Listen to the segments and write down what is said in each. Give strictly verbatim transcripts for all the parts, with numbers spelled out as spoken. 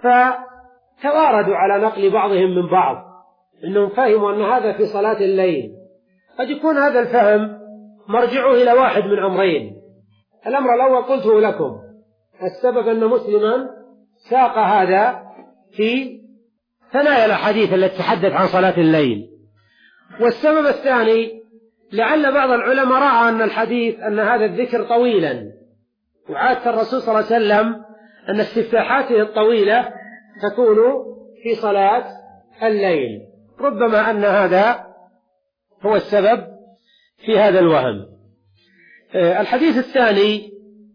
فتواردوا على نقل بعضهم من بعض إنهم فهموا أن هذا في صلاة الليل. قد يكون هذا الفهم مرجعه إلى واحد من أمرين. الأمر الأول قلته لكم، السبب أن مسلما ساق هذا في ثنايا الأحاديث التي تحدث عن صلاة الليل. والسبب الثاني لعل بعض العلماء رأى أن الحديث أن هذا الذكر طويلا، وعادة الرسول صلى الله عليه وسلم أن استفتاحاته الطويلة تكون في صلاة الليل، ربما أن هذا هو السبب في هذا الوهم. الحديث الثاني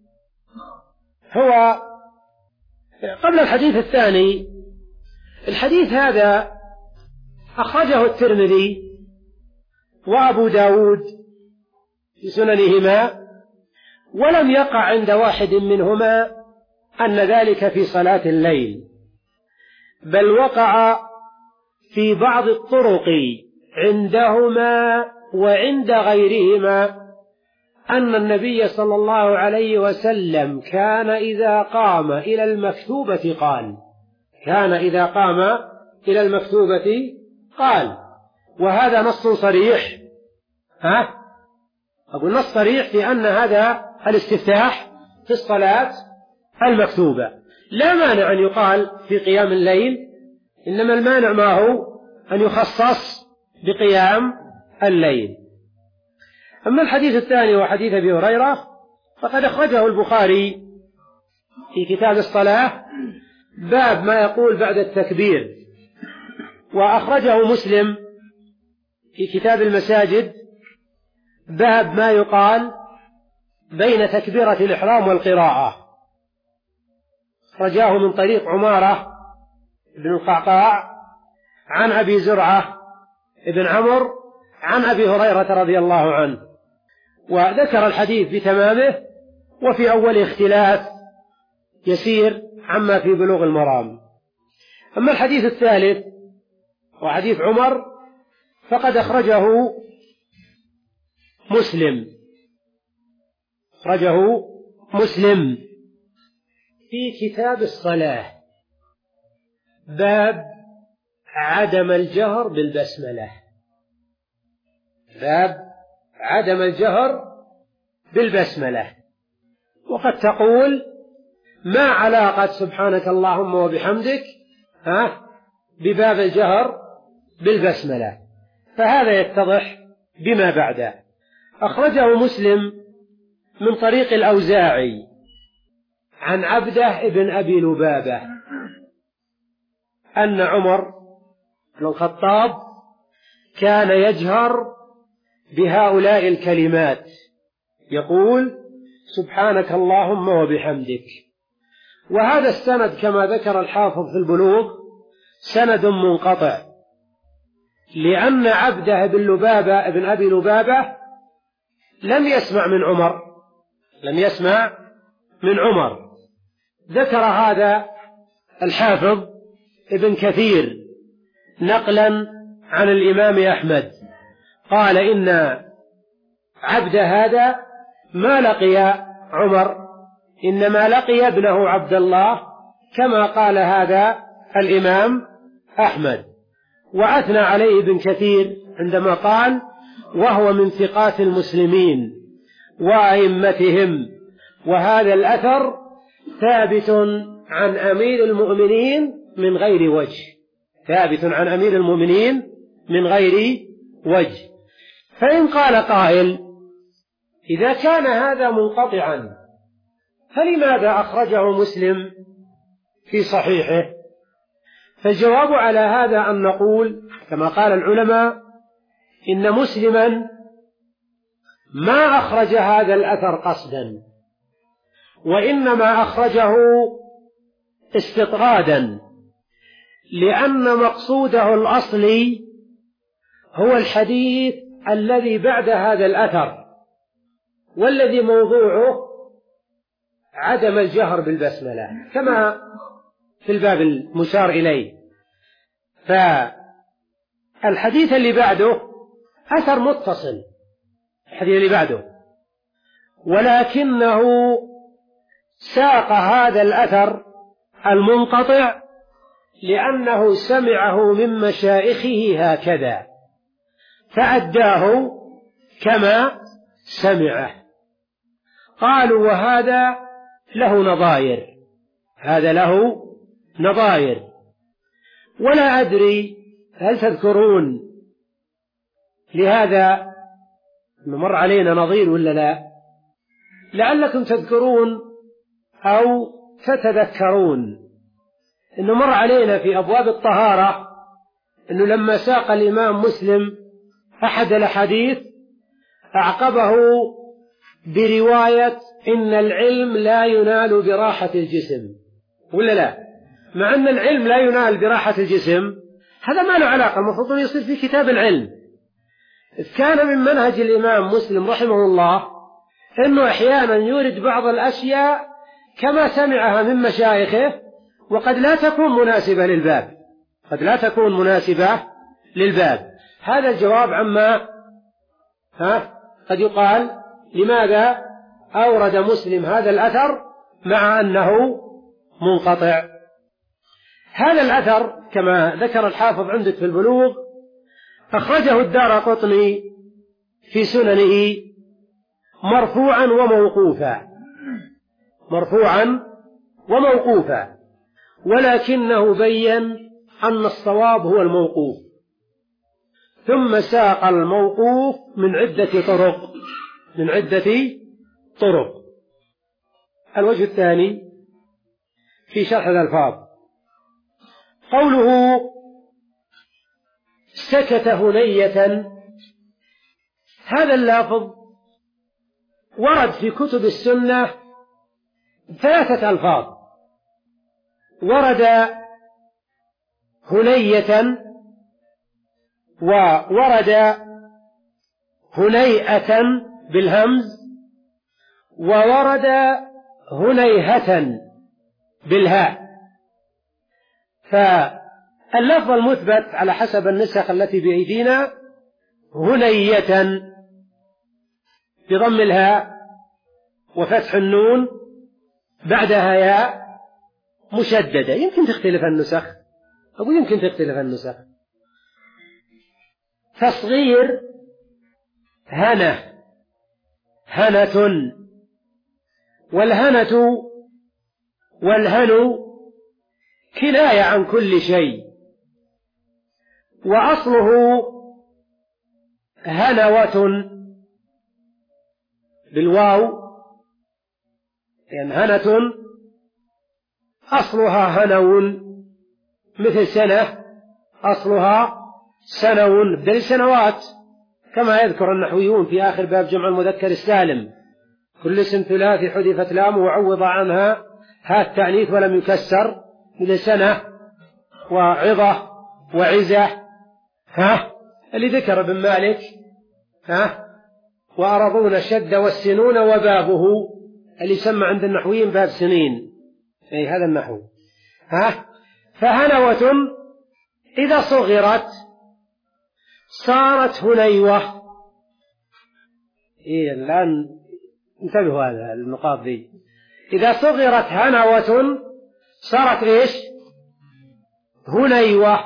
هو قبل الحديث الثاني، الحديث هذا أخرجه الترمذي وأبو داود في سننهما، ولم يقع عند واحد منهما أن ذلك في صلاة الليل، بل وقع في بعض الطرق عندهما وعند غيرهما أن النبي صلى الله عليه وسلم كان إذا قام إلى المكتوبة قال كان إذا قام إلى المكتوبة قال وهذا نص صريح، ها أقول نص صريح في أن هذا الاستفتاح في الصلاة المكتوبة. لا مانع أن يقال في قيام الليل، إنما المانع ما هو أن يخصص بقيام الليل. أما الحديث الثاني وحديث أبي هريرة فقد أخرجه البخاري في كتاب الصلاة باب ما يقول بعد التكبير، وأخرجه مسلم في كتاب المساجد باب ما يقال بين تكبيرة الإحرام والقراءة، أخرجاه من طريق عمارة بن القعقاع عن أبي زرعة بن عمرو عن أبي هريرة رضي الله عنه، وذكر الحديث بتمامه وفي أول اختلاف يسير عما في بلوغ المرام. أما الحديث الثالث وحديث عمر فقد أخرجه مسلم أخرجه مسلم في كتاب الصلاة باب عدم الجهر بالبسملة باب عدم الجهر بالبسملة. وقد تقول ما علاقة سبحانك اللهم وبحمدك ها بباب الجهر بالبسملة؟ فهذا يتضح بما بعده. أخرجه مسلم من طريق الأوزاعي عن عبده ابن أبي لبابة أن عمر بن الخطاب كان يجهر بهؤلاء الكلمات، يقول سبحانك اللهم وبحمدك. وهذا السند كما ذكر الحافظ في البلوغ سند منقطع، لأن عبده بن لبابة ابن أبي لبابة لم يسمع من عمر لم يسمع من عمر. ذكر هذا الحافظ ابن كثير نقلا عن الإمام أحمد قال إن عبد هذا ما لقي عمر، إنما لقي ابنه عبد الله، كما قال هذا الإمام أحمد. وأثنى عليه ابن كثير عندما قال وهو من ثقات المسلمين وأئمتهم. وهذا الأثر ثابت عن أمير المؤمنين من غير وجه ثابت عن أمير المؤمنين من غير وجه. فإن قال قائل إذا كان هذا منقطعا فلماذا أخرجه مسلم في صحيحه؟ فالجواب على هذا أن نقول كما قال العلماء إن مسلما ما أخرج هذا الأثر قصدا، وإنما أخرجه استطرادا، لأن مقصوده الأصلي هو الحديث الذي بعد هذا الأثر، والذي موضوعه عدم الجهر بالبسملة كما في الباب المشار إليه. فالحديث اللي بعده أثر متصل الحديث اللي بعده، ولكنه ساق هذا الأثر المنقطع لأنه سمعه من مشايخه هكذا فأداه كما سمعه. قالوا وهذا له نظائر، هذا له نظائر. ولا أدري هل تذكرون لهذا مر علينا نظير ولا لا؟ لعلكم تذكرون أو تتذكرون إنه مر علينا في أبواب الطهارة إنه لما ساق الإمام مسلم أحد الأحاديث أعقبه برواية إن العلم لا ينال براحة الجسم، ولا لا؟ مع أن العلم لا ينال براحة الجسم هذا ما له علاقة، المفروض أن يصير في كتاب العلم. كان من منهج الإمام مسلم رحمه الله أنه أحيانا يورد بعض الأشياء كما سمعها من مشايخه وقد لا تكون مناسبة للباب، قد لا تكون مناسبة للباب. هذا الجواب عما ها قد يقال لماذا أورد مسلم هذا الأثر مع أنه منقطع. هذا الأثر كما ذكر الحافظ عندك في البلوغ أخرجه الدارقطني في سننه مرفوعا وموقوفا، مرفوعا وموقوفا، ولكنه بين أن الصواب هو الموقوف، ثم ساق الموقوف من عدة طرق من عدة طرق. الوجه الثاني في شرح الألفاظ قوله سكت هنية، هذا اللفظ ورد في كتب السنة ثلاثة ألفاظ، ورد هنية وورد هنيئة بالهمز وورد هنيهة بالهاء. فاللفظ المثبت على حسب النسخ التي بأيدينا هنية بضم الهاء وفتح النون بعدها ياء مشددة. يمكن تختلف النسخ أو يمكن تختلف النسخ. تصغير هنة، هنة، والهنة والهنو كناية عن كل شيء، وأصله هنوة بالواو، يعني هنة أصلها هنو مثل سنة أصلها سنو بدل سنوات، كما يذكر النحويون في آخر باب جمع المذكر السالم كل اسم ثلاثي حذفت لامه وعوض عنها ها التأنيث ولم يكسر، مثل سنة وعظة وعزة، ها اللي ذكر ابن مالك، ها وأرضون الشد والسنون وبابه اللي يسمى عند النحويين باب سنين، أي هذا النحو. ها فهنوة إذا صغرت صارت هنيوة. إيه الآن انتبهوا هذا النقاط دي، إذا صغرت هنوة صارت إيش؟ هنيوة.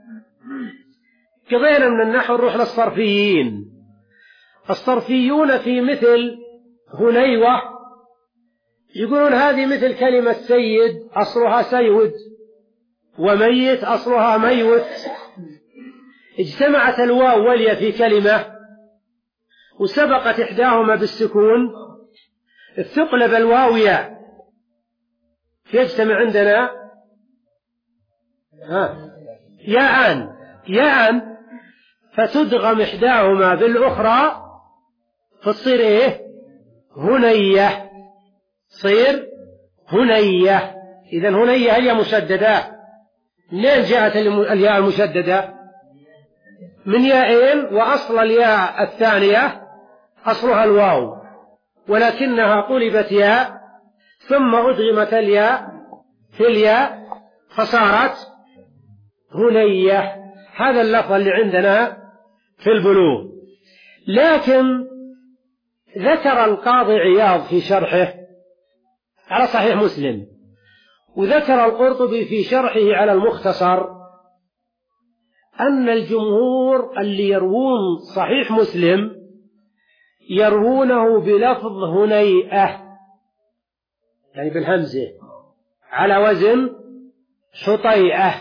قضينا من النحو نروح للصرفيين. الصرفيون في مثل هنيوة يقولون هذه مثل كلمة سيد أصلها سيود، وميت أصلها ميوت، اجتمعت الواو والياء في كلمة وسبقت إحداهما بالسكون استقلب الواو ياء، يجتمع عندنا ها ياءان ياءان فتدغم إحداهما بالأخرى فتصير إيه؟ هنية، تصير هنية. إذن هنية الياء مشددة. منين جاءت الياء المشددة؟ من ياءين، وأصل الياء الثانية أصلها الواو ولكنها قلبت ياء ثم أدغمت الياء في الياء فصارت هنية. هذا اللفظ اللي عندنا في البلوغ. لكن ذكر القاضي عياض في شرحه على صحيح مسلم وذكر القرطبي في شرحه على المختصر أن الجمهور اللي يروون صحيح مسلم يروونه بلفظ هنيئة، يعني بالهمزة، على وزن حطيئة.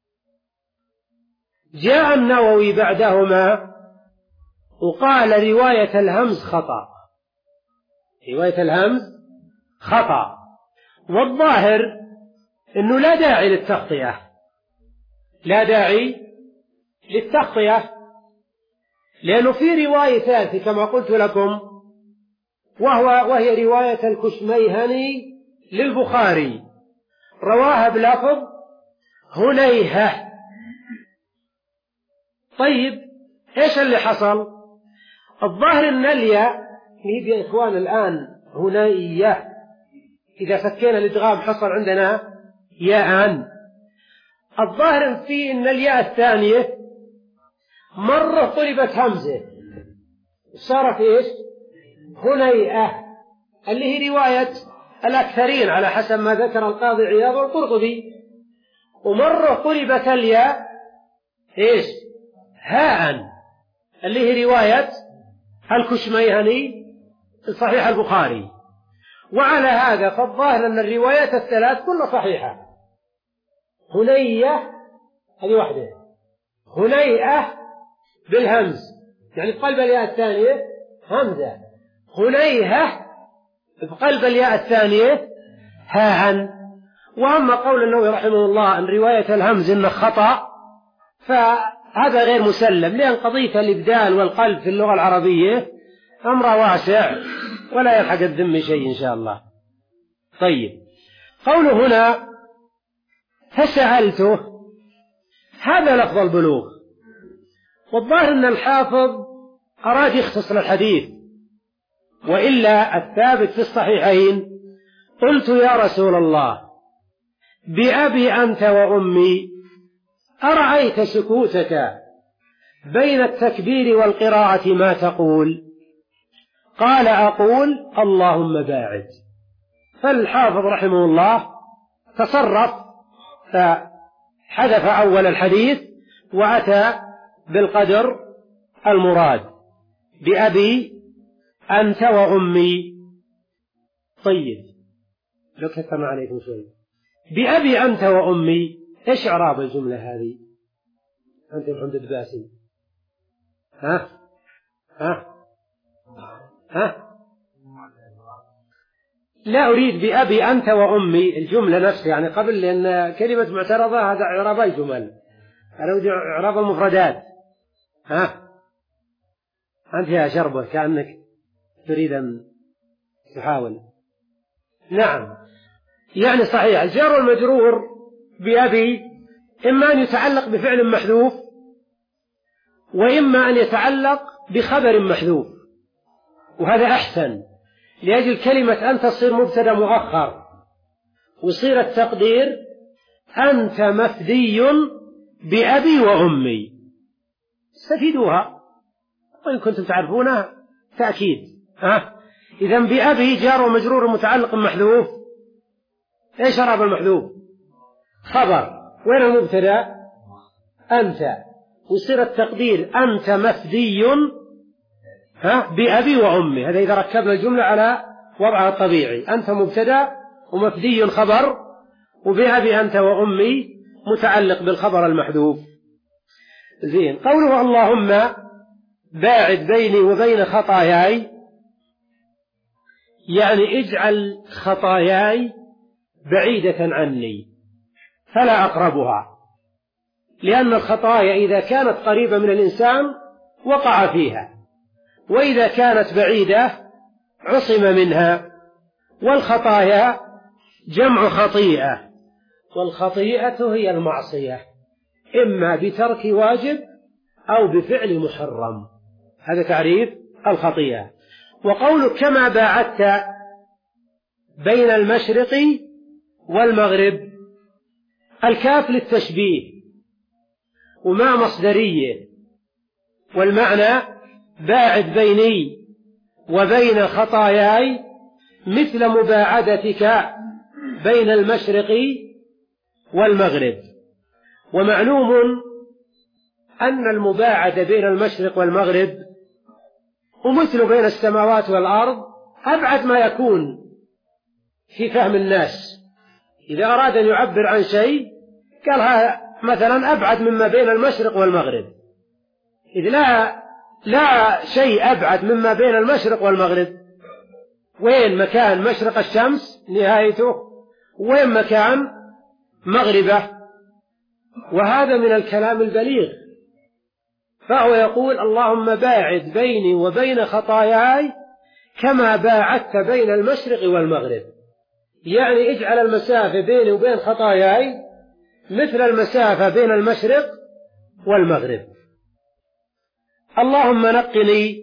جاء النووي بعدهما وقال رواية الهمز خطأ، رواية الهمز خطأ، والظاهر أنه لا داعي للتغطية، لا داعي للتغطية، لأنه في رواية ثالثة كما قلت لكم، وهو وهي رواية الكشميهني للبخاري، رواها بلفظ هنيهة. طيب إيش اللي حصل؟ الظاهر أن الياء نجي يا إخوان الآن هنية، إذا فكينا الإدغام حصل عندنا ياء. الظاهر فيه أن الياء الثانية مرة طلبت همزة صارت إيش؟ هنيئة، اللي هي رواية الأكثرين على حسب ما ذكر القاضي عياض والقرطبي. ومرة طلبت الياء إيش؟ هاء، اللي هي رواية الكشميهني في صحيح البخاري. وعلى هذا فالظاهر أن الروايات الثلاث كلها صحيحة. هنية هذه واحدة، هنيئة بالهمز يعني في قلب الياء الثانية همزة، هنيهة في قلب الياء الثانية هاء. وأما قول النووي رحمه الله أن رواية الهمز إنه خطأ فهذا غير مسلم، لأن قضية الإبدال والقلب في اللغة العربية أمر واسع ولا يلحق الذم شيء إن شاء الله. طيب قوله هنا فسألته، هذا لفظ البلوغ، والظاهر أن الحافظ أراد يختصر الحديث، وإلا الثابت في الصحيحين قلت يا رسول الله بأبي أنت وأمي أرأيت سكوتك بين التكبير والقراءة ما تقول؟ قال أقول اللهم باعد. فالحافظ رحمه الله تصرف فحذف أول الحديث وأتى بالقدر المراد بأبي أنت وأمي. طيب لو كتبنا عليكم شوي، بأبي أنت وأمي إيش إعراب الجملة هذه؟ أنت محمد باسم، ها ها ها لا أريد بأبي أنت وأمي الجملة نفسها يعني قبل، لأن كلمة معترضة هذا إعراب الجمل، أنا أريد إعراب المفردات. ها أنت يا شربة كأنك تريد أن تحاول. نعم يعني صحيح الجار والمجرور بأبي إما أن يتعلق بفعل محذوف وإما أن يتعلق بخبر محذوف، وهذا أحسن لأجل كلمة أنت تصير مبتدأ مؤخر ويصير التقدير أنت مفدي بأبي وأمي، استفيدوها وإن كنتم تعرفونها تأكيد. ها إذن بأبي جار ومجرور متعلق محذوف، إيش إعراب المحذوف؟ خبر، وين المبتدأ؟ أنت، ويصير التقدير أنت مفدي ها بأبي وأمي. هذا إذا ركبنا الجملة على وضعها الطبيعي، أنت مبتدأ ومفدي خبر، وبأبي أنت وأمي متعلق بالخبر المحذوف. زين. قوله اللهم باعد بيني وبين خطاياي، يعني اجعل خطاياي بعيدة عني فلا أقربها، لأن الخطايا إذا كانت قريبة من الإنسان وقع فيها، وإذا كانت بعيدة عصم منها. والخطايا جمع خطيئة، والخطيئة هي المعصية إما بترك واجب أو بفعل محرم، هذا تعريف الخطيئة. وقولك كما باعدت بين المشرق والمغرب، الكاف للتشبيه وما مصدرية، والمعنى باعد بيني وبين خطاياي مثل مباعدتك بين المشرق والمغرب. ومعلوم أن المباعد بين المشرق والمغرب ومثل بين السماوات والأرض أبعد ما يكون في فهم الناس. إذا أراد أن يعبر عن شيء قالها مثلا أبعد مما بين المشرق والمغرب، إذ لا لا شيء أبعد مما بين المشرق والمغرب. وين مكان مشرق الشمس نهايته، وين مكان مغربه، وهذا من الكلام البليغ. فهو يقول اللهم باعد بيني وبين خطاياي كما باعدت بين المشرق والمغرب، يعني اجعل المسافة بيني وبين خطاياي مثل المسافة بين المشرق والمغرب. اللهم نقني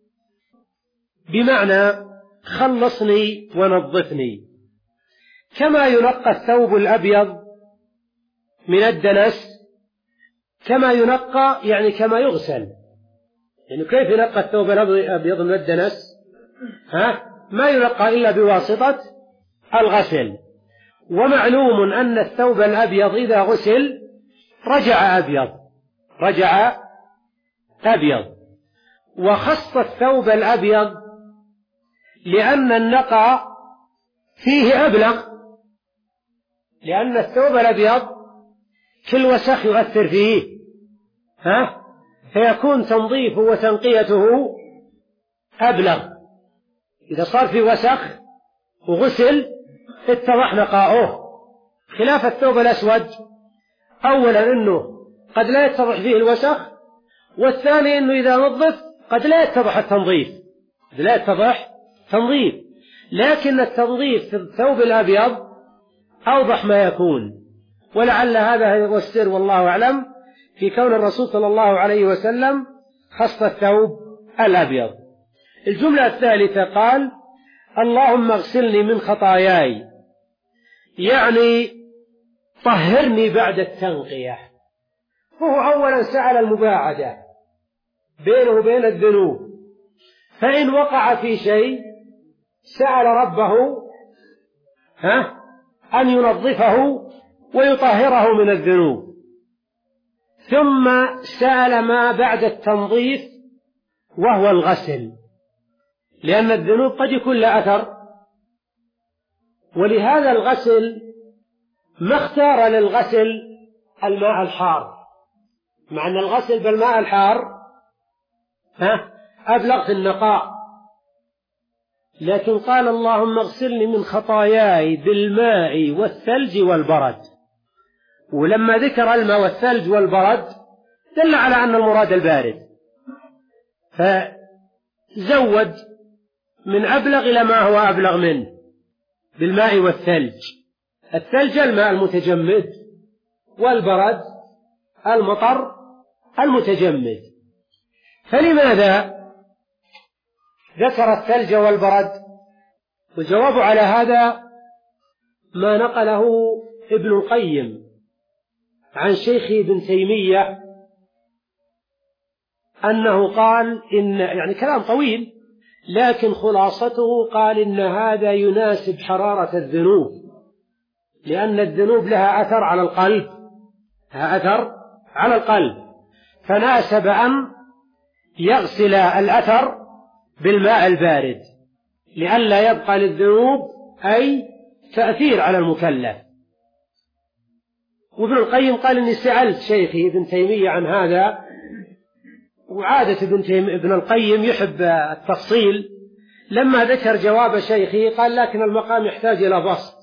بمعنى خلصني ونظفني، كما ينقى الثوب الأبيض من الدنس، كما ينقى يعني كما يغسل. يعني كيف ينقى الثوب الأبيض من الدنس؟ ها؟ ما ينقى إلا بواسطة الغسل. ومعلوم أن الثوب الأبيض إذا غسل رجع أبيض رجع أبيض وخص الثوب الأبيض لأن النقى فيه أبلغ، لأن الثوب الأبيض كل وسخ يؤثر فيه، ها؟ فيكون تنظيفه وتنقيته أبلغ. إذا صار في وسخ وغسل اتضح نقاؤه، خلاف الثوب الأسود. أولا أنه قد لا يتضح فيه الوسخ، والثاني أنه إذا نظف قد لا يتضح التنظيف قد لا يتضح تنظيف لكن التنظيف في الثوب الأبيض أوضح ما يكون. ولعل هذا هو السر والله أعلم في كون الرسول صلى الله عليه وسلم خص الثوب الأبيض. الجملة الثالثة قال اللهم اغسلني من خطاياي، يعني طهرني بعد التنقية. فهو أولا سأل المباعدة بينه وبين الذنوب، فإن وقع في شيء سأل ربه ها أن ينظفه ويطهره من الذنوب، ثم سأل ما بعد التنظيف وهو الغسل، لأن الذنوب قد يكون لها أثر. ولهذا الغسل ما اختار للغسل الماء الحار، مع أن الغسل بالماء الحار ها أبلغ في النقاء، لكن قال اللهم اغسلني من خطاياي بالماء والثلج والبرد. ولما ذكر الماء والثلج والبرد دل على أن المراد البارد، فزود من أبلغ إلى ما هو أبلغ منه بالماء والثلج. الثلج الماء المتجمد، والبرد المطر المتجمد. فلماذا ذكر الثلج والبرد؟ والجواب على هذا ما نقله ابن القيم عن شيخه ابن تيمية أنه قال إن يعني كلام طويل، لكن خلاصته قال إن هذا يناسب حرارة الذنوب، لأن الذنوب لها أثر على القلب لها أثر على القلب فناسب أن يغسل الأثر بالماء البارد لئلا يبقى للذنوب أي تأثير على المكلف. وابن القيم قال إني سألت شيخي ابن تيمية عن هذا، وعادة ابن, تيم ابن القيم يحب التفصيل. لما ذكر جواب شيخي قال لكن المقام يحتاج إلى بسط،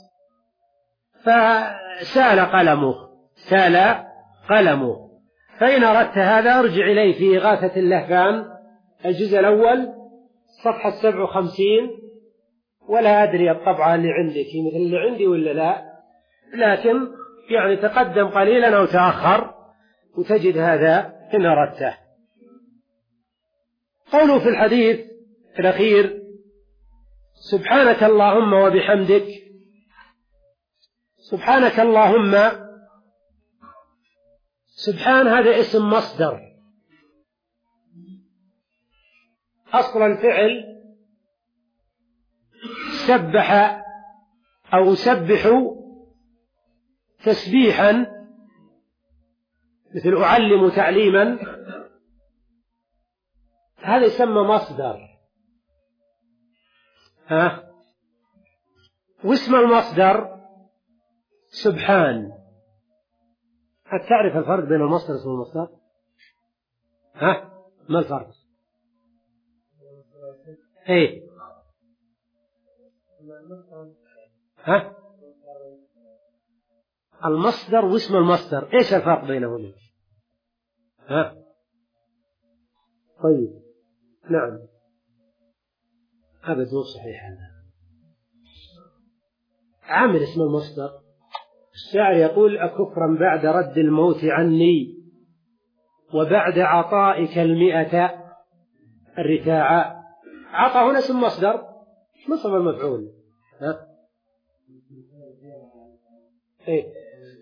فسال قلمه سال قلمه فإن أردت هذا ارجع إليه في إغاثة اللهفان الجزء الأول صفحة سبع وخمسين، ولا أدري الطبعة اللي عندك مثل اللي عندي ولا لا، لكن يعني تقدم قليلا أو تأخر وتجد هذا إن أردته. قوله في الحديث الأخير سبحانك اللهم وبحمدك، سبحانك اللهم، سبحان هذا اسم مصدر، أصل الفعل سبح أو أسبح تسبيحا مثل أعلم تعليما، هذا يسمى مصدر. ها؟ واسم المصدر سبحان. هل تعرف الفرق بين المصدر واسم المصدر؟ ها؟ ما الفرق؟ ايه؟ ها؟ المصدر واسم المصدر ايش الفرق بينهما؟ ها؟ طيب نعم، هذا مو صحيح. هذا عامل اسم المصدر. الشاعر يقول: أكفرا بعد رد الموت عني وبعد عطائك المئة الرتاعا. عطى هنا اسم مصدر نصب المفعول. ها؟ ايه؟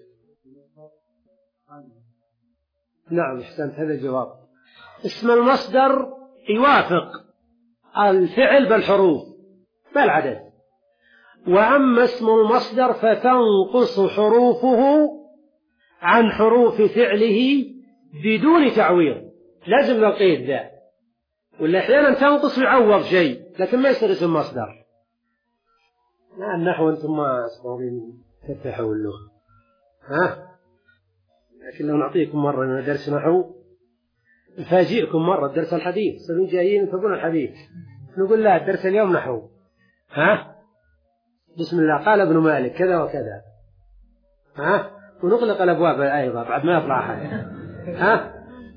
نعم احسنت، هذا الجواب. اسم المصدر يوافق الفعل بالحروف بالعدد، وأما اسم المصدر فتنقص حروفه عن حروف فعله بدون تعويض. لازم نقيد ذا، ولا أحيانا تنقص ويعوض شيء لكن ما يصير اسم مصدر. لا النحو أنتم ما صارين تفتحوا اللغة. ها؟ لكن لو نعطيكم مرة درس نحو نفاجئكم مرة درس الحديث، صارين جايين تقولون الحديث نقول لا الدرس اليوم نحو. ها؟ بسم الله قال ابن مالك كذا وكذا. ها؟ ونغلق الأبواب أيضا بعد ما يطلع أحد. ها؟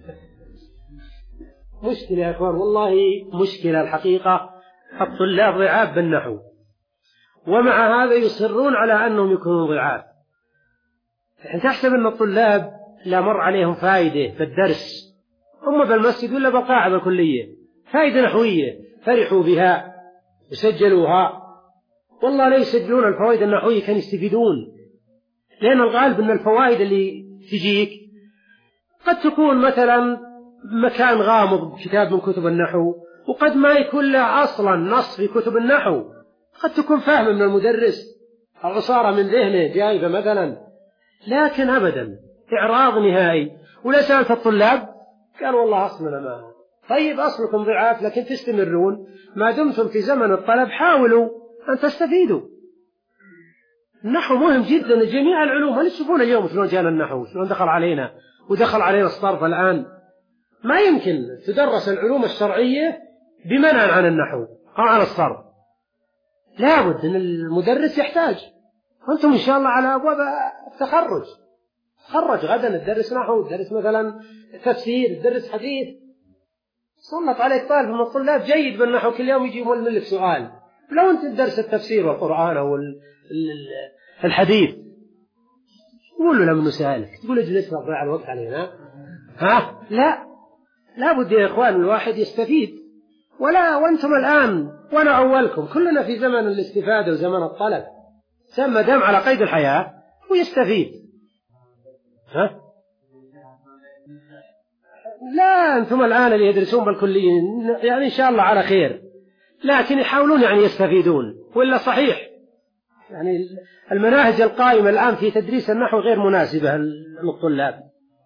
مشكلة يا أخوان، والله مشكلة الحقيقة. الطلاب ضعاف بالنحو، ومع هذا يصرون على أنهم يكونوا ضعاف. أنت تحسب أن الطلاب لا مر عليهم فائدة في الدرس، هم بالمسجد ولا بالقاعدة الكلية فائدة نحوية فرحوا بها وسجلوها. والله لا يسجلون الفوائد النحوية كان يستفيدون، لأن الغالب أن الفوائد اللي تجيك قد تكون مثلا مكان غامض كتاب من كتب النحو، وقد ما يكون له أصلا نص في كتب النحو، قد تكون فاهم من المدرس أو عصارة من ذهنه جايبة مثلا، لكن أبدا إعراض نهائي. ولا سألت الطلاب قال والله أصلنا ما. طيب أصلكم ضعاف لكن تستمرون ما دمتم في زمن الطلب، حاولوا أن تستفيدوا. النحو مهم جدا لجميع العلوم. هل تشوفون اليوم شلون جانا النحو، شلون دخل علينا ودخل علينا الصرف الآن؟ ما يمكن تدرس العلوم الشرعية بمنع عن النحو أو عن الصرف. لابد أن المدرس يحتاج. وأنتم إن شاء الله على أبواب التخرج، تخرج غدا تدرس نحو، تدرس مثلا تفسير، تدرس حديث. سلط عليك طالب من الطلاب جيد بالنحو كل يوم يجي يمل لك سؤال. لو أنت تدرس التفسير والقرآن أو الحديث قول له لم نسألك، تقول اجلس نضيع الوقت علينا. ها؟ لا، لابد يا إخوان الواحد يستفيد. ولا وأنتم الآن وأنا أولكم كلنا في زمن الاستفادة وزمن الطلب. سمى دم على قيد الحياة ويستفيد. ها؟ لا أنتم الآن اللي يدرسون بالكلية يعني إن شاء الله على خير، لكن يحاولون يعني يستفيدون. وإلا صحيح يعني المناهج القائمة الآن في تدريس النحو غير مناسبة للطلاب.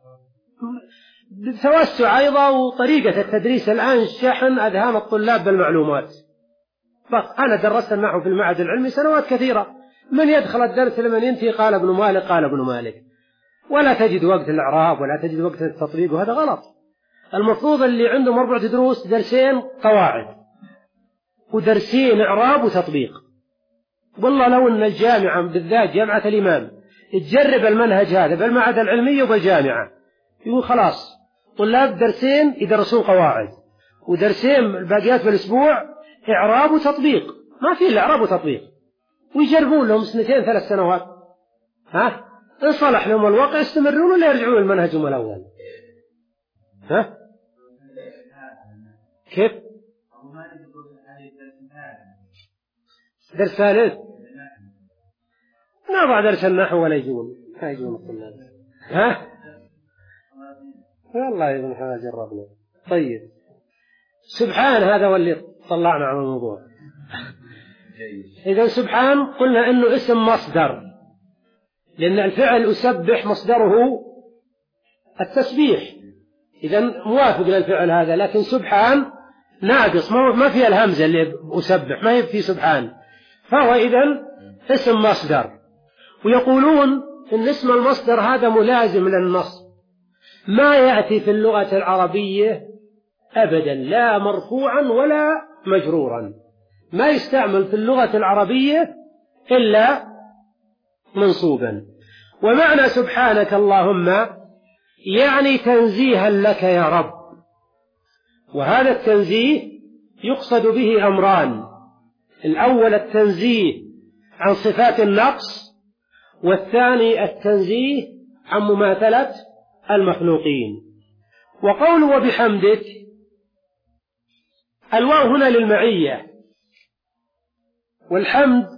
توسع أيضا وطريقة التدريس الآن شحن أذهان الطلاب بالمعلومات. أنا درست النحو في المعهد العلمي سنوات كثيرة، من يدخل الدرس لمن ينتهي قال ابن مالك قال ابن مالك، ولا تجد وقت الإعراب ولا تجد وقت التطبيق، وهذا غلط. المفروض اللي عندهم أربعة دروس درسين قواعد ودرسين إعراب وتطبيق. والله لو أن الجامعة بالذات جامعة الإمام تجرب المنهج هذا بالمعهد العلمي وبالجامعة، يقول خلاص طلاب درسين يدرسون قواعد ودرسين الباقيات بالأسبوع إعراب وتطبيق، ما في إلا إعراب وتطبيق، ويجربون لهم سنتين ثلاث سنوات. ها؟ إن صلح لهم الواقع يستمرون ولا يرجعون المنهجهم الأول؟ ها؟ كيف؟ درس ثالث؟ نضع درس النحو ولا يجون، لا يجون الطلاب. ها؟ والله ابن حاجة جربنا. طيب سبحان هذا واللي طلعنا عن الموضوع. إذا سبحان قلنا إنه اسم مصدر، لأن الفعل أسبح مصدره التسبيح، إذا موافق للفعل هذا. لكن سبحان ناقص، ما فيها الهمزة اللي أسبح، ما هي في سبحان، فهو إذن اسم مصدر. ويقولون إن اسم المصدر هذا ملازم للنصب، ما يأتي في اللغة العربية أبدا لا مرفوعا ولا مجرورا، ما يستعمل في اللغة العربية إلا منصوبا. ومعنى سبحانك اللهم يعني تنزيها لك يا رب، وهذا التنزيه يقصد به أمران: الأول التنزيه عن صفات النقص، والثاني التنزيه عن مماثلة المخلوقين. وقول وبحمدك، الواو هنا للمعية، والحمد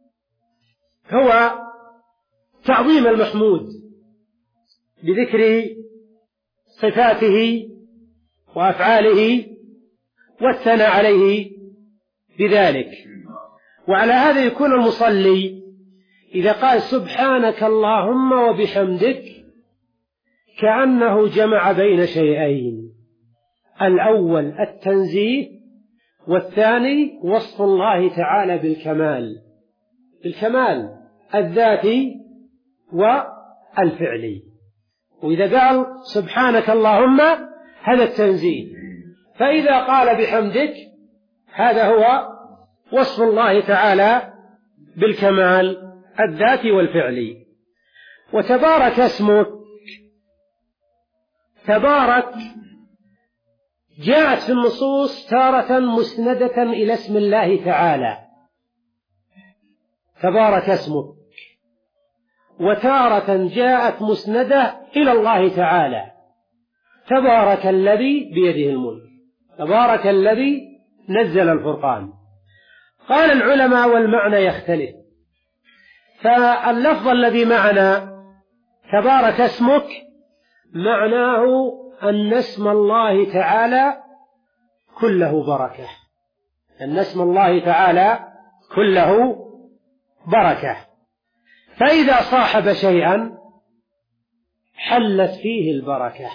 هو تعظيم المحمود بذكر صفاته وأفعاله والثناء عليه بذلك. وعلى هذا يكون المصلي إذا قال سبحانك اللهم وبحمدك كأنه جمع بين شيئين: الأول التنزيه، والثاني وصف الله تعالى بالكمال، بالكمال الذاتي والفعلي. وإذا قال سبحانك اللهم هذا التنزيه، فإذا قال بحمدك هذا هو وصف الله تعالى بالكمال الذاتي والفعلي. وتبارك اسمك، تبارك جاءت في النصوص تارة مسندة إلى اسم الله تعالى، تبارك اسمك، وتارة جاءت مسندة إلى الله تعالى: تبارك الذي بيده الملك، تبارك الذي نزل الفرقان. قال العلماء والمعنى يختلف، فاللفظ الذي معنا تبارك اسمك معناه أن اسم الله تعالى كله بركة، أن اسم الله تعالى كله بركة، فإذا صاحب شيئا حلت فيه البركة.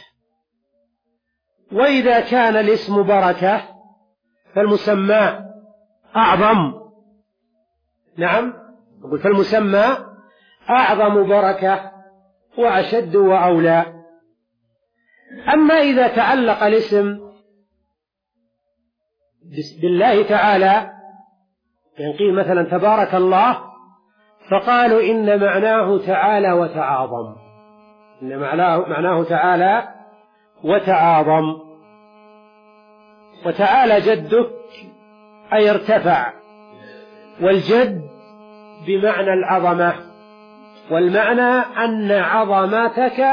وإذا كان الاسم بركة فالمسمى أعظم، نعم نقول فالمسمى أعظم بركة وأشد وأولى. أما إذا تعلق الاسم بالله تعالى، يعني قيل مثلا تبارك الله، فقالوا إن معناه تعالى وتعاظم، إن معناه تعالى وتعاظم. وتعالى جدك أي ارتفع، والجد بمعنى العظمة، والمعنى أن عظمتك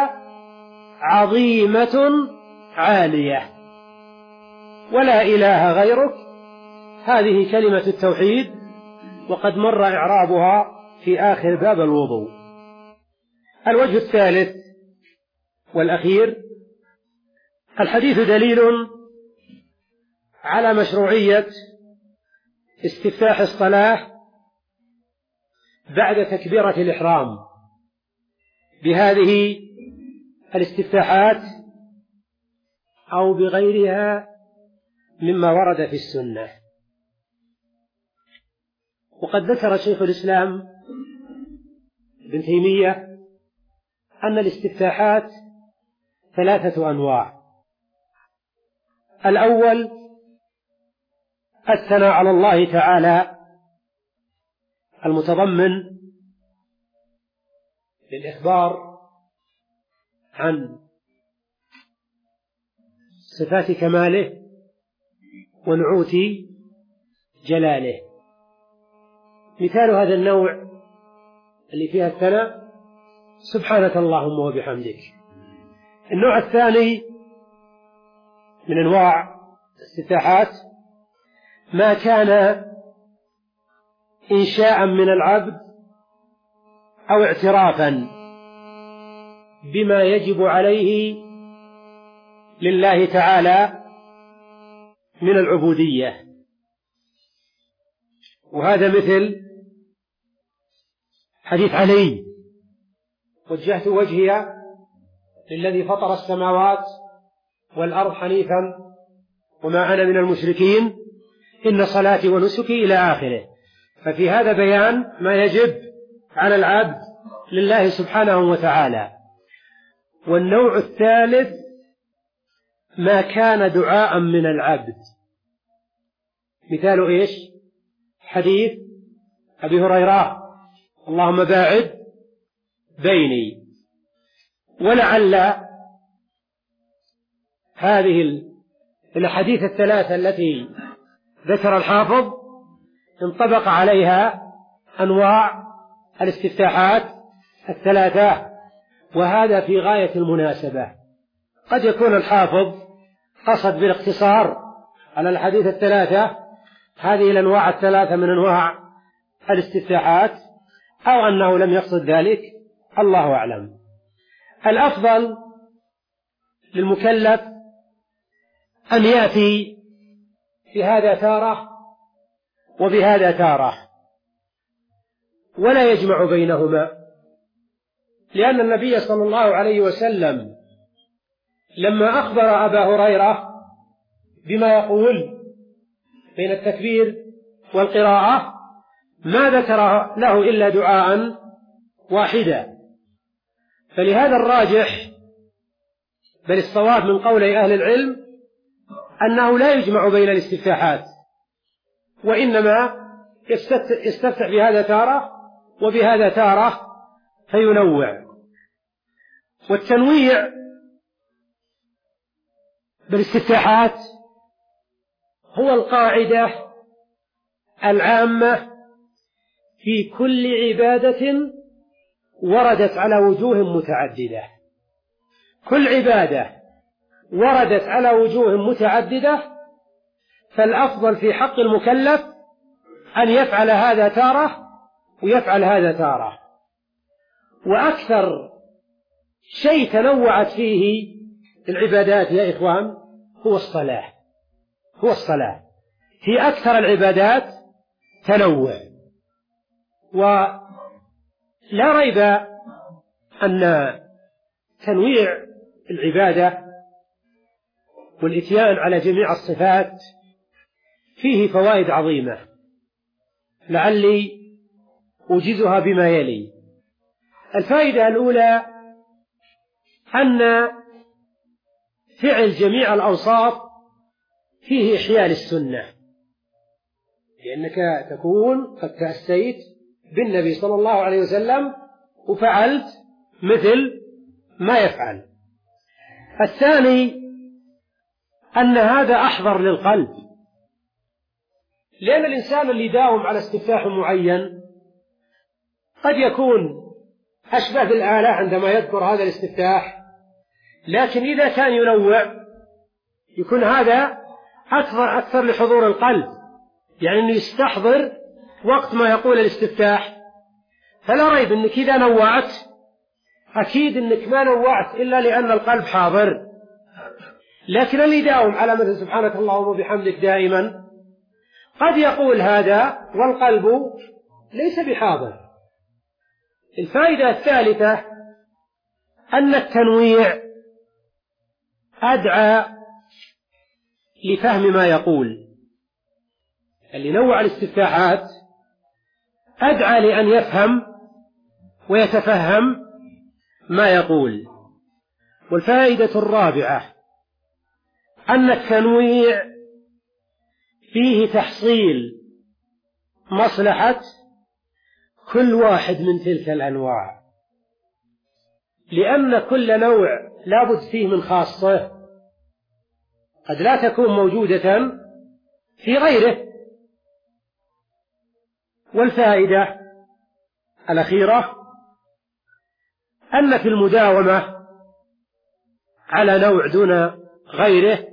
عظيمة عالية ولا إله غيرك. هذه كلمة التوحيد، وقد مر إعرابها في آخر باب الوضوء. الوجه الثالث والأخير: الحديث دليل على مشروعية استفتاح الصلاة بعد تكبيرة الإحرام بهذه الاستفتاحات أو بغيرها مما ورد في السنة. وقد ذكر شيخ الإسلام ابن تيمية أن الاستفتاحات ثلاثة أنواع: الأول الثناء على الله تعالى المتضمن للإخبار عن صفات كماله ونعوت جلاله. مثال هذا النوع اللي فيها الثناء سبحانك اللهم وبحمدك. النوع الثاني من أنواع الاستفتاحات ما كان إنشاء من العبد أو اعترافا بما يجب عليه لله تعالى من العبودية. وهذا مثل حديث علي: وجهت وجهي للذي فطر السماوات والأرض حنيفا وما أنا من المشركين إن صلاتي ونسكي إلى آخره. ففي هذا بيان ما يجب على العبد لله سبحانه وتعالى. والنوع الثالث ما كان دعاء من العبد، مثال إيش؟ حديث أبي هريرة: اللهم باعد بيني. ولعل هذه الأحاديث الثلاثة التي ذكر الحافظ انطبق عليها أنواع الاستفتاحات الثلاثة، وهذا في غاية المناسبة. قد يكون الحافظ قصد بالاقتصار على الأحاديث الثلاثة هذه الأنواع الثلاثة من أنواع الاستفتاحات، أو أنه لم يقصد ذلك، الله أعلم. الأفضل للمكلف أن يأتي بهذا تارة وبهذا تارة، ولا يجمع بينهما، لأن النبي صلى الله عليه وسلم لما أخبر أبا هريرة بما يقول بين التكبير والقراءة ما ذكر له إلا دعاء واحدا. فلهذا الراجح بل الصواب من قول أهل العلم أنه لا يجمع بين الاستفتاحات، وإنما يستفتح بهذا تارة وبهذا تارة فينوع. والتنويع بالاستفتاحات هو القاعدة العامة في كل عبادة وردت على وجوه متعددة. كل عبادة وردت على وجوه متعددة فالأفضل في حق المكلف أن يفعل هذا تارة ويفعل هذا تارة. وأكثر شيء تنوعت فيه العبادات يا إخوان هو الصلاة. هو الصلاة هي أكثر العبادات تنوع. ولا ريب أن تنويع العبادة والإتيان على جميع الصفات فيه فوائد عظيمة، لعلي أوجزها بما يلي. الفائدة الأولى أن فعل جميع الأوصاف فيه إحياء للسنة، لأنك تكون قد تأسيت بالنبي صلى الله عليه وسلم وفعلت مثل ما يفعل. الثاني أن هذا أحضر للقلب، لأن الإنسان اللي داوم على استفتاح معين قد يكون أشبه بالآلة عندما يذكر هذا الاستفتاح، لكن إذا كان ينوع يكون هذا أكثر أكثر لحضور القلب، يعني أنه يستحضر وقت ما يقول الاستفتاح. فلا ريب أنك إذا نوعت أكيد أنك ما نوعت إلا لأن القلب حاضر. لكن اللي يداوم على مثل سبحانك اللهم وبحمدك دائما قد يقول هذا والقلب ليس بحاضر. الفائدة الثالثة أن التنويع أدعى لفهم ما يقول. اللي نوع الاستفتاحات أدعى لأن يفهم ويتفهم ما يقول. والفائدة الرابعة أن التنويع فيه تحصيل مصلحة كل واحد من تلك الأنواع، لأن كل نوع لابد فيه من خاصة قد لا تكون موجودة في غيره. والفائدة الأخيرة أن في المداومة على نوع دون غيره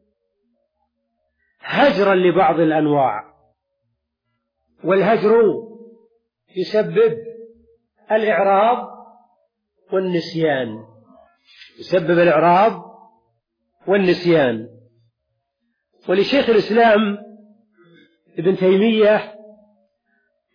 هجرا لبعض الأنواع، والهجر يسبب الإعراض والنسيان، يسبب الإعراض والنسيان. ولشيخ الإسلام ابن تيمية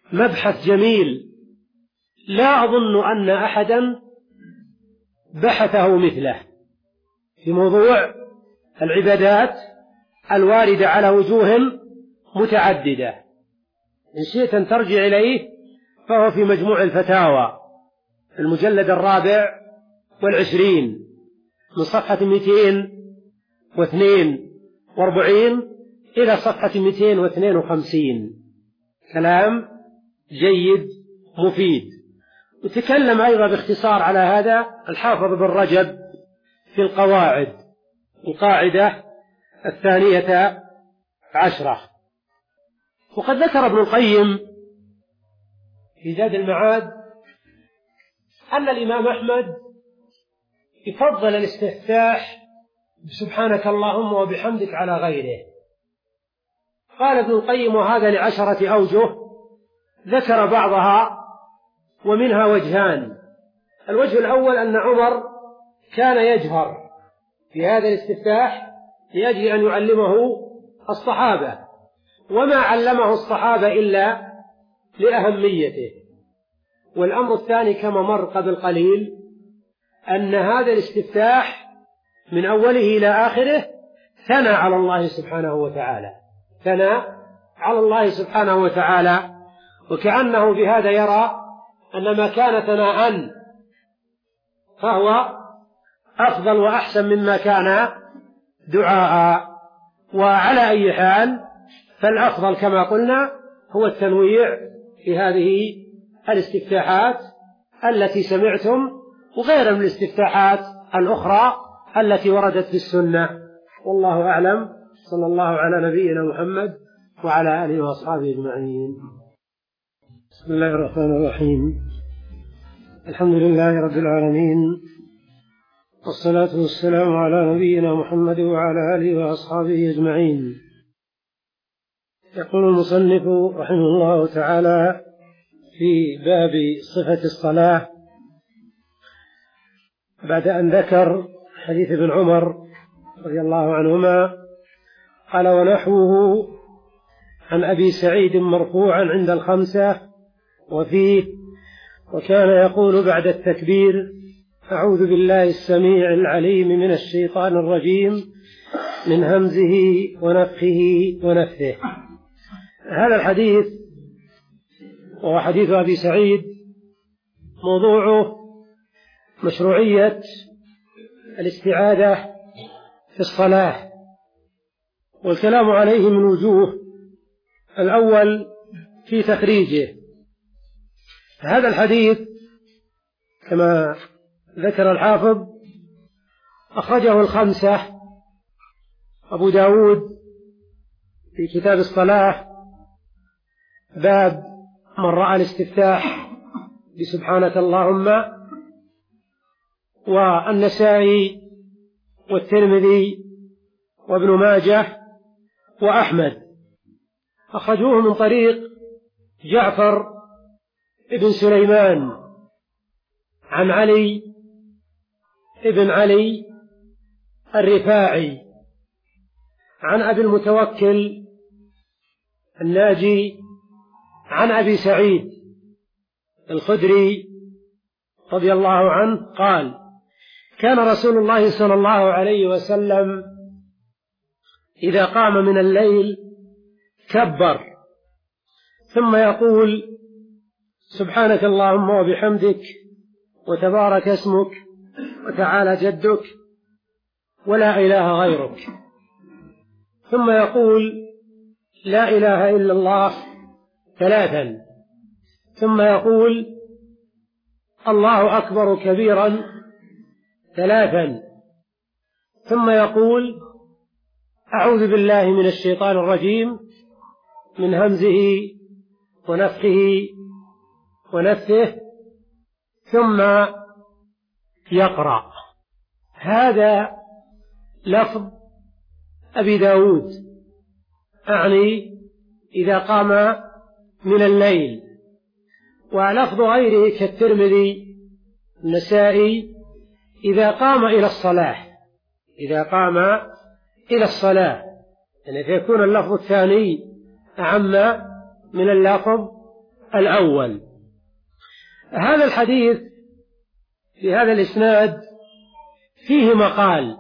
مبحث جميل لا أظن أن أحدا بحثه مثله في موضوع العبادات الواردة على وجوه متعددة. إن شئت أن ترجع إليه فهو في مجموع الفتاوى المجلد الرابع والعشرين من صفحة مئتين واثنين واربعين إلى صفحة مئتين واثنين وخمسين. كلام جيد مفيد. وتكلم أيضا باختصار على هذا الحافظ بن رجب في القواعد، القاعدة الثانية عشرة. وقد ذكر ابن القيم في زاد المعاد أن الإمام أحمد يفضل الاستفتاح سبحانك اللهم وبحمدك على غيره. قال ابن القيم وهذا لعشرة أوجه، ذكر بعضها ومنها وجهان. الوجه الأول أن عمر كان يجهر في هذا الاستفتاح لأجل أن يعلمه الصحابة، وما علمه الصحابة إلا لأهميته. والأمر الثاني كما مر قبل قليل أن هذا الاستفتاح من أوله إلى آخره ثنى على الله سبحانه وتعالى، ثنى على الله سبحانه وتعالى، وكأنه بهذا يرى أن ما كان ثناء فهو أفضل وأحسن مما كان دعاء. وعلى أي حال فالأفضل كما قلنا هو التنويع في هذه الاستفتاحات التي سمعتم، وغير من الاستفتاحات الأخرى التي وردت في السنة. والله أعلم. صلى الله على نبينا محمد وعلى آله وأصحابه أجمعين. بسم الله الرحمن الرحيم. الحمد لله رب العالمين، والصلاة والسلام على نبينا محمد وعلى آله وأصحابه أجمعين. يقول المصنف رحمه الله تعالى في باب صفة الصلاة بعد أن ذكر حديث ابن عمر رضي الله عنهما قال ونحوه عن أبي سعيد مرفوعا عند الخمسة وفيه وكان يقول بعد التكبير أعوذ بالله السميع العليم من الشيطان الرجيم من همزه ونفخه ونفثه. هذا الحديث وهو حديث أبي سعيد موضوعه مشروعية الاستعاذة في الصلاة، والكلام عليه من وجوه. الأول في تخريجه. هذا الحديث كما ذكر الحافظ أخرجه الخمسة، أبو داود في كتاب الصلاة باب من رأى الاستفتاح بسبحانك اللهم، والنسائي والترمذي وابن ماجه وأحمد أخرجوه من طريق جعفر ابن سليمان عن علي ابن علي الرفاعي عن أبي المتوكل الناجي عن أبي سعيد الخدري رضي الله عنه قال كان رسول الله صلى الله عليه وسلم إذا قام من الليل كبر ثم يقول سبحانك اللهم وبحمدك وتبارك اسمك وتعالى جدك ولا إله غيرك، ثم يقول لا إله إلا الله ثلاثا، ثم يقول الله أكبر كبيرا ثلاثا، ثم يقول أعوذ بالله من الشيطان الرجيم من همزه ونفخه ونفثه، ثم يقرأ. هذا لفظ أبي داود، أعني إذا قام من الليل، ولفظ غيره كالترمذي النسائي إذا قام إلى الصلاة، إذا قام إلى الصلاة، يعني فيكون اللفظ الثاني أعم من اللفظ الأول. هذا الحديث في هذا الإسناد فيه مقال.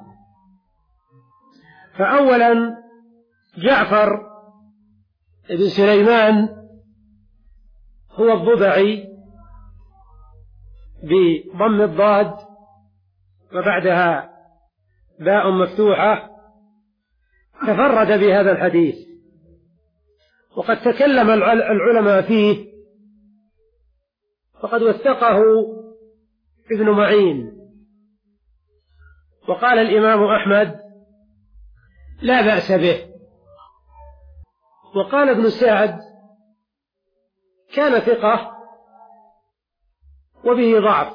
فأولا جعفر بن سليمان هو الضبعي بضم الضاد وبعدها باء مفتوحة، تفرد بهذا الحديث، وقد تكلم العلماء فيه، فقد وثقه ابن معين، وقال الإمام أحمد لا بأس به، وقال ابن سعد كان ثقة وبه ضعف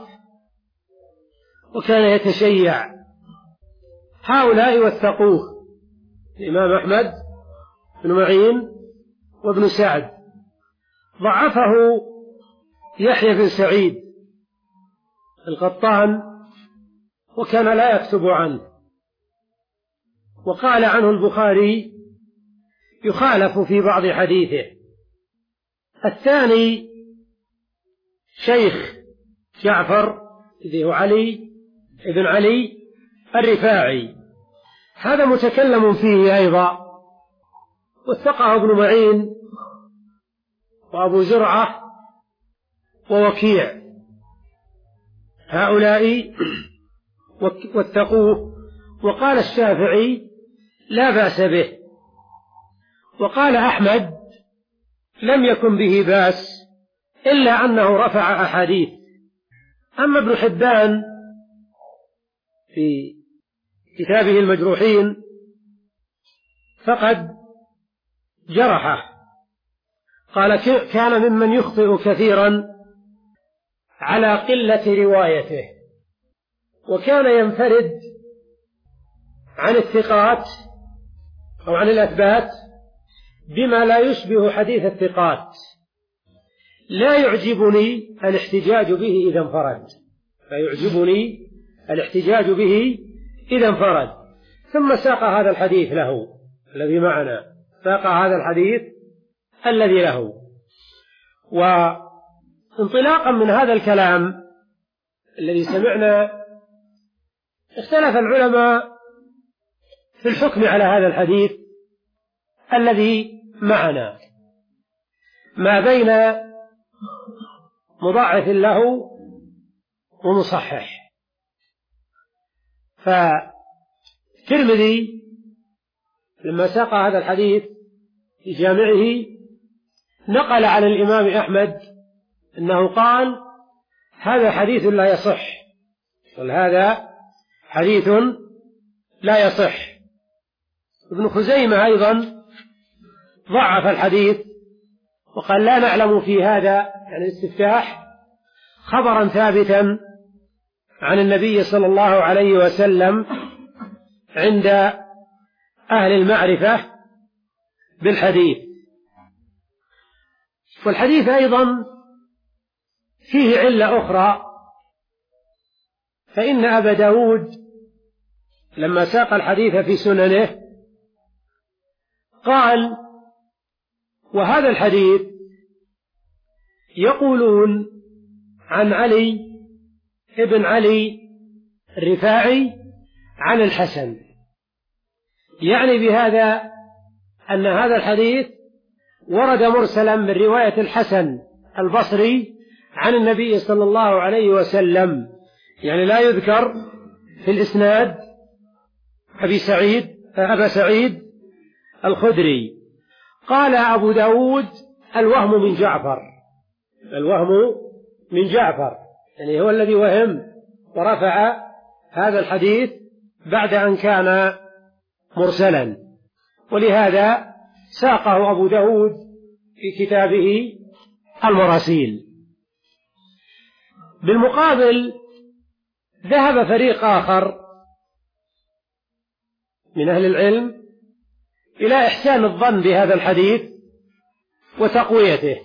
وكان يتشيع. هؤلاء وثقوه الإمام أحمد بن معين وابن سعد. ضعفه يحيى بن سعيد القطان وكان لا يكتب عنه، وقال عنه البخاري يخالف في بعض حديثه. الثاني شيخ جعفر الذي هو علي ابن علي الرفاعي، هذا متكلم فيه أيضا، وثقه ابن معين وأبو زرعة ووكيع، هؤلاء وثقوه. وقال الشافعي لا بأس به، وقال أحمد لم يكن به بأس إلا أنه رفع أحاديث. أما ابن حبان في كتابه المجروحين فقد جرحه، قال كان ممن يخطئ كثيرا على قلة روايته، وكان ينفرد عن الثقات أو عن الأثبات بما لا يشبه حديث الثقات. لا يعجبني الاحتجاج به إذا انفرد، لا يعجبني الاحتجاج به إذا انفرد. ثم ساق هذا الحديث له الذي معنا، ساق هذا الحديث الذي له. وانطلاقا من هذا الكلام الذي سمعنا، اختلف العلماء في الحكم على هذا الحديث الذي معنا، ما بين مضاعف له ومصحح. فالترمذي لما ساق هذا الحديث في جامعه نقل عن الإمام أحمد أنه قال هذا حديث لا يصح، قال هذا حديث لا يصح. ابن خزيمة أيضا ضعف الحديث وقال لا نعلم في هذا يعني الاستفتاح خبرا ثابتا عن النبي صلى الله عليه وسلم عند أهل المعرفة بالحديث. والحديث أيضا فيه علة أخرى، فإن أبا داود لما ساق الحديث في سننه قال وهذا الحديث يقولون عن علي ابن علي الرفاعي عن الحسن، يعني بهذا أن هذا الحديث ورد مرسلا من رواية الحسن البصري عن النبي صلى الله عليه وسلم، يعني لا يذكر في الإسناد أبي سعيد أبا سعيد الخدري. قال أبو داود الوهم من جعفر، الوهم من جعفر، يعني هو الذي وهم ورفع هذا الحديث بعد أن كان مرسلا، ولهذا ساقه أبو داود في كتابه المراسيل. بالمقابل ذهب فريق آخر من أهل العلم إلى إحسان الظن بهذا الحديث وتقويته.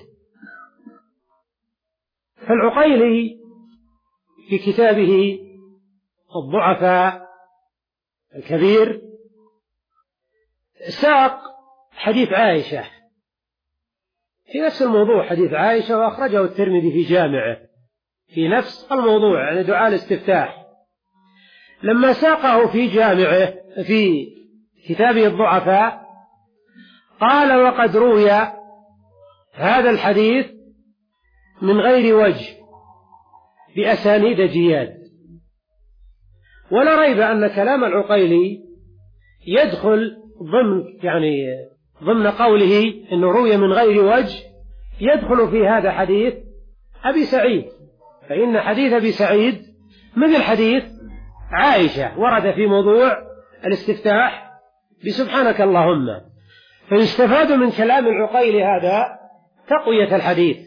فالعقيلي في كتابه الضعفاء الكبير ساق حديث عائشة في نفس الموضوع حديث عائشة، وأخرجه الترمذي في جامعه في نفس الموضوع، يعني دعاء الاستفتاح. لما ساقه في جامعه في كتابه الضعفاء قال: وقد روي هذا الحديث من غير وجه بأسانيد جياد. ولا ريب أن كلام العقيلي يدخل ضمن يعني ضمن قوله إنه روي من غير وجه، يدخل في هذا حديث أبي سعيد، فإن حديث أبي سعيد مثل حديث عائشة ورد في موضوع الاستفتاح بسبحانك اللهم، فيستفاد من كلام العقيلي هذا تقوية الحديث.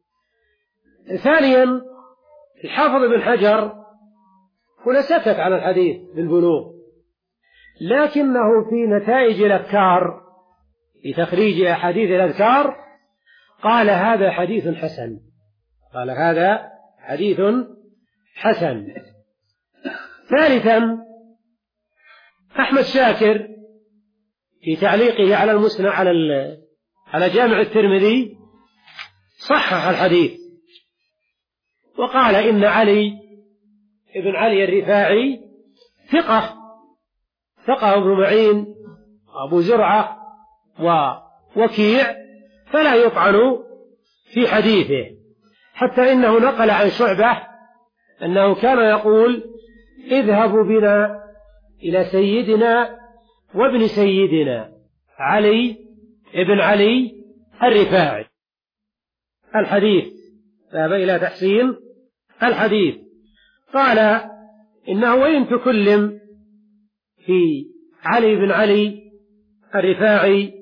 ثانيا الحافظ بن حجر هنا سكت عن الحديث بالبلوغ، لكنه في نتائج الأذكار في تخريج أحاديث الأذكار قال: هذا حديث حسن، قال هذا حديث حسن. ثالثا أحمد شاكر في تعليقه على المسند على على جامع الترمذي صحح الحديث وقال: إن علي ابن علي الرفاعي ثقة، ثقة ابن معين وأبو زرعة ووكيع، فلا يطعن في حديثه. حتى إنه نقل عن شعبة أنه كان يقول: اذهبوا بنا إلى سيدنا وابن سيدنا علي ابن علي الرفاعي. الحديث ذهب إلى تحسين الحديث. قال: إنه وإن تكلم في علي بن علي الرفاعي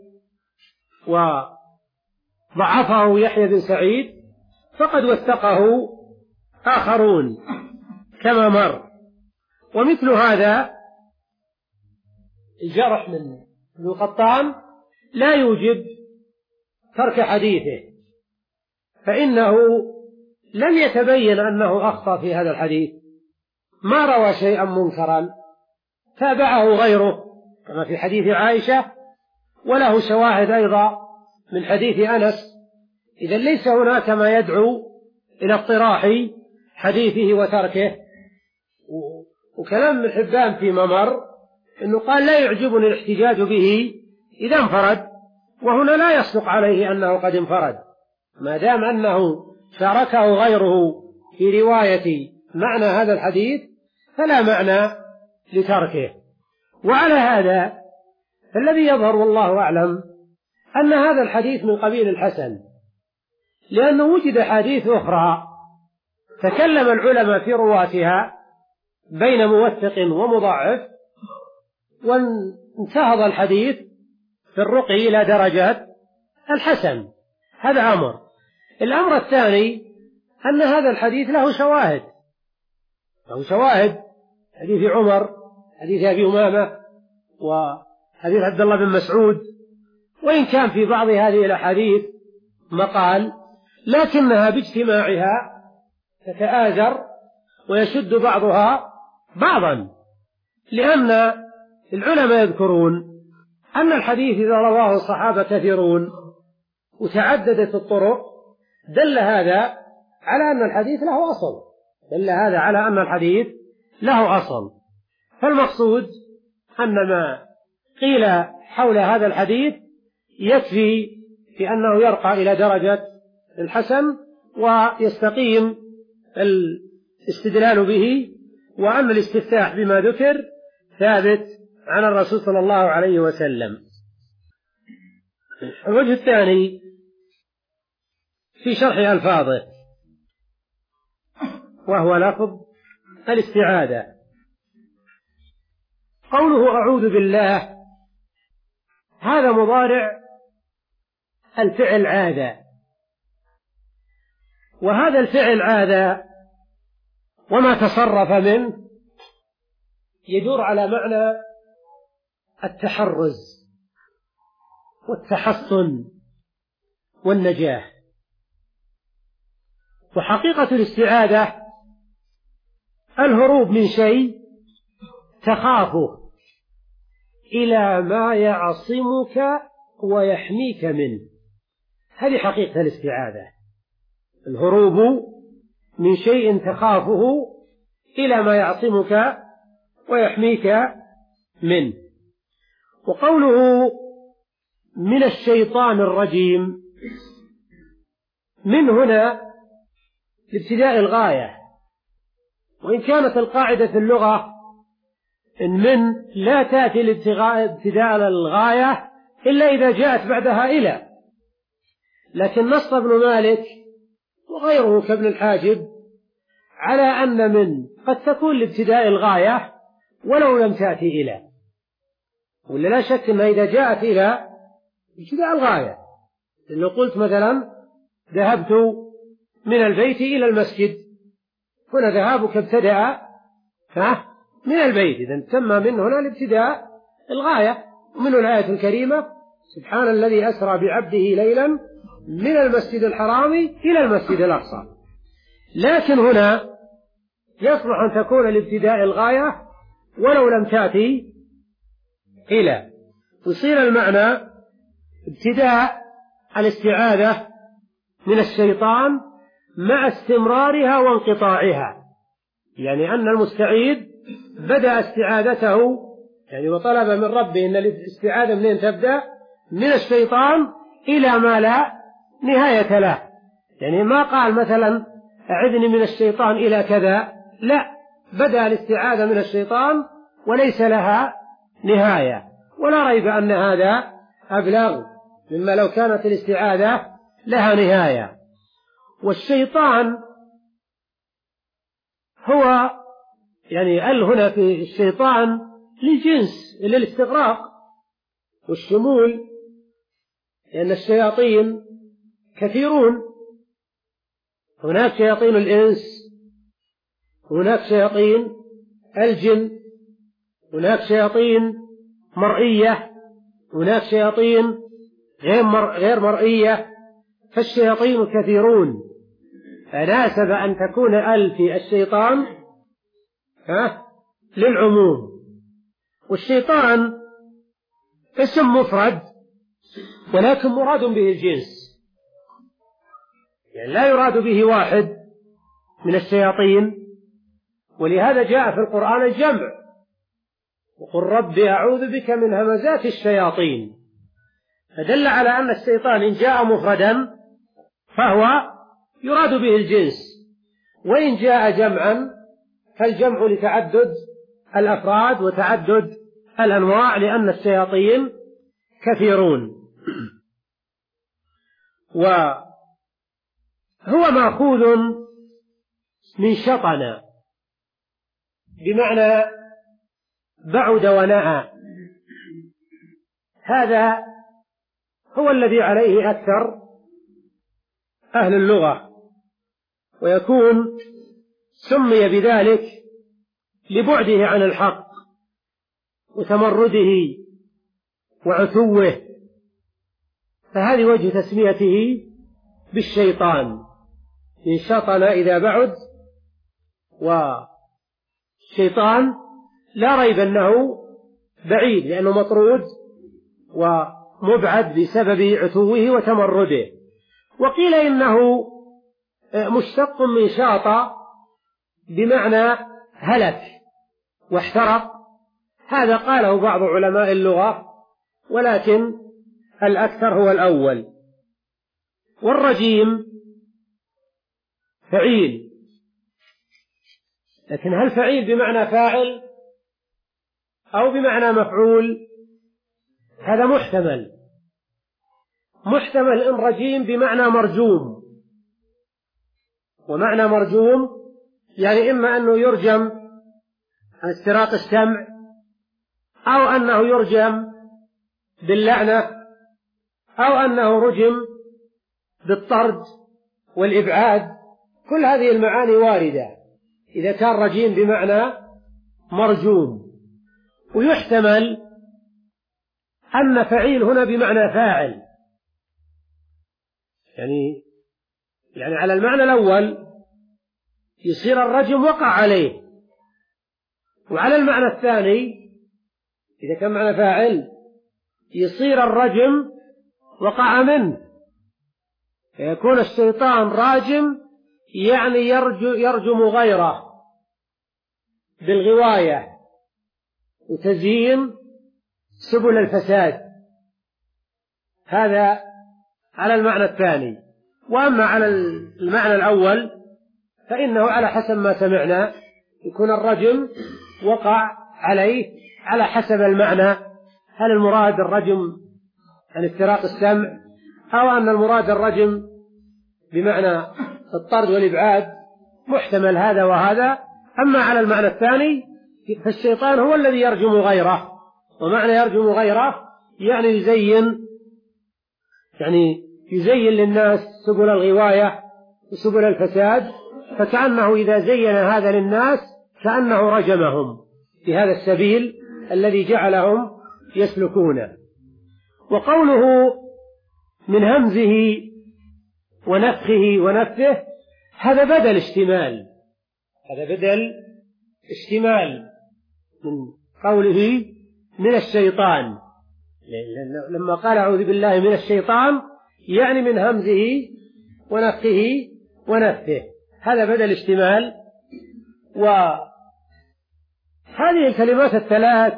وضعفه يحيى بن سعيد فقد وثقه آخرون كما مر. ومثل هذا الجرح من ابن قطان لا يوجب ترك حديثه، فإنه لم يتبين أنه أخطأ في هذا الحديث، ما روى شيئا منكرا، تابعه غيره كما في حديث عائشة، وله شواهد أيضا من حديث أنس. إذا ليس هناك ما يدعو إلى اقتراح حديثه وتركه. وكلام ابن حبان فيما مر أنه قال: لا يعجبني الاحتجاج به إذا انفرد، وهنا لا يصدق عليه أنه قد انفرد، ما دام أنه شاركه غيره في رواية معنى هذا الحديث فلا معنى لتركه. وعلى هذا الذي يظهر والله أعلم أن هذا الحديث من قبيل الحسن، لأنه وجد حديث أخرى تكلم العلماء في رواتها بين موثق ومضاعف، وانتهض الحديث في الرقي إلى درجة الحسن. هذا أمر. الأمر الثاني أن هذا الحديث له شواهد، له شواهد حديث عمر، حديث أبي أمامة، وحديث عبد الله بن مسعود، وإن كان في بعض هذه الأحاديث مقال، لكنها باجتماعها تتآزر ويشد بعضها بعضا، لأن العلماء يذكرون أن الحديث إذا رواه الصحابة كثيرون وتعددت الطرق دل هذا على أن الحديث له أصل، دل هذا على أن الحديث له أصل. فالمقصود أن ما قيل حول هذا الحديث يكفي في أنه يرقى إلى درجة الحسن ويستقيم الاستدلال به، وأن الاستفتاح بما ذكر ثابت عن الرسول صلى الله عليه وسلم. الوجه الثاني في شرح ألفاظه، وهو لفظ الاستعاذة. قوله أعوذ بالله هذا مضارع الفعل عادة، وهذا الفعل عادة وما تصرف منه يدور على معنى التحرز والتحصن والنجاة. وحقيقة الاستعاذة الهروب من شيء تخافه إلى ما يعصمك ويحميك منه، هذه حقيقة الاستعاذة، الهروب من شيء تخافه إلى ما يعصمك ويحميك منه. وقوله من الشيطان الرجيم، من هنا لابتداء الغاية، وإن كانت القاعدة في اللغة إن من لا تأتي لابتداء الغاية إلا إذا جاءت بعدها إلى، لكن نص ابن مالك وغيره كابن الحاجب على أن من قد تكون لابتداء الغاية ولو لم تأتي إلى، ولا لا شك أنها إذا جاءت إلى ابتداء الغاية. لو قلت مثلا ذهبت من البيت إلى المسجد، هنا ذهابك ابتدأ من البيت، إذن تم من هنا لابتداء الغاية. ومنه الآية الكريمة سبحان الذي أسرى بعبده ليلا من المسجد الحرام إلى المسجد الأقصى. لكن هنا يصلح أن تكون لابتداء الغاية ولو لم تأتي إلى، ويصير المعنى ابتداء الاستعاذة من الشيطان مع استمرارها وانقطاعها، يعني أن المستعيذ بدأ استعاذته يعني وطلب من ربه أن الاستعاذة منين تبدأ؟ من الشيطان إلى ما لا نهاية له، يعني ما قال مثلا أعذني من الشيطان إلى كذا، لا، بدأ الاستعاذة من الشيطان وليس لها نهاية. ولا ريب أن هذا أبلغ مما لو كانت الاستعاذة لها نهاية. والشيطان هو يعني ال هنا في الشيطان للجنس للاستغراق والشمول، لأن الشياطين كثيرون، هناك شياطين الإنس، هناك شياطين الجن، هناك شياطين مرئية، هناك شياطين غير مر... غير مرئية، فالشياطين كثيرون، فناسب أن تكون ال في الشيطان ها للعموم. والشيطان اسم مفرد ولكن مراد به الجنس، يعني لا يراد به واحد من الشياطين، ولهذا جاء في القرآن الجمع، وقل رب أعوذ بك من همزات الشياطين، فدل على أن الشيطان إن جاء مفردا فهو يراد به الجنس، وإن جاء جمعا فالجمع لتعدد الأفراد وتعدد الأنواع، لأن الشياطين كثيرون. وهو مأخوذ من شطن بمعنى بعد ونأى، هذا هو الذي عليه أكثر أهل اللغة، ويكون سمي بذلك لبعده عن الحق وتمرده وعتوه، فهذه وجه تسميته بالشيطان، إن شطن إذا بعد. والشيطان لا ريب أنه بعيد لأنه مطرود ومبعد بسبب عتوه وتمرده. وقيل إنه مشتق من شاط بمعنى هلك واحترق، هذا قاله بعض علماء اللغة، ولكن الأكثر هو الأول. والرجيم فعيل، لكن هل فعيل بمعنى فاعل أو بمعنى مفعول؟ هذا محتمل، محتمل إن رجيم بمعنى مرجوم، ومعنى مرجوم يعني إما أنه يرجم عن استراق السمع، أو أنه يرجم باللعنة، أو أنه رجم بالطرد والإبعاد. كل هذه المعاني واردة إذا كان رجيم بمعنى مرجوم. ويحتمل أن فعيل هنا بمعنى فاعل، يعني يعني على المعنى الأول يصير الرجم وقع عليه، وعلى المعنى الثاني إذا كان معنى فاعل يصير الرجم وقع منه، يكون الشيطان راجم يعني يرجم غيره بالغواية وتزيين سبل الفساد. هذا على المعنى الثاني. وأما على المعنى الأول فإنه على حسب ما سمعنا يكون الرجم وقع عليه على حسب المعنى. هل المراد الرجم عن استراق السمع، أو أن المراد الرجم بمعنى الطرد والإبعاد؟ محتمل هذا وهذا. أما على المعنى الثاني فالشيطان هو الذي يرجم غيره، ومعنى يرجم غيره يعني يزين يعني يزين للناس سبل الغواية وسبل الفساد، فكأنه إذا زين هذا للناس كأنه رجمهم في هذا السبيل الذي جعلهم يسلكونه. وقوله من همزه ونفخه ونفثه هذا بدل اشتمال، هذا بدل اشتمال من قوله من الشيطان. لما قال أعوذ بالله من الشيطان يعني من همزه ونفخه ونفثه، هذا بدل اشتمال. وهذه الكلمات الثلاث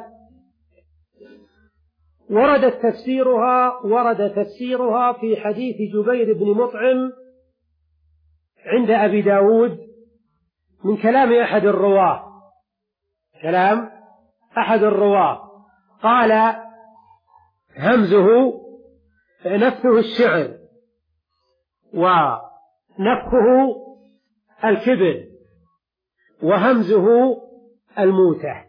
ورد تفسيرها ورد تفسيرها في حديث جبير بن مطعم عند أبي داود من كلام أحد الرواة، كلام أحد الرواة قال همزه نفثه الشعر ونفخه الكبر وهمزه الموتة.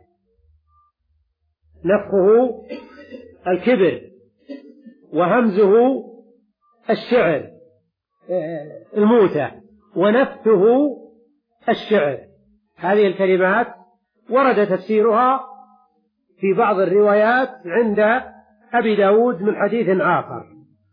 نفخه الكبر وهمزه الشعر الموتة ونفثه الشعر. هذه الكلمات ورد تفسيرها في بعض الروايات عند أبي داود من حديث آخر.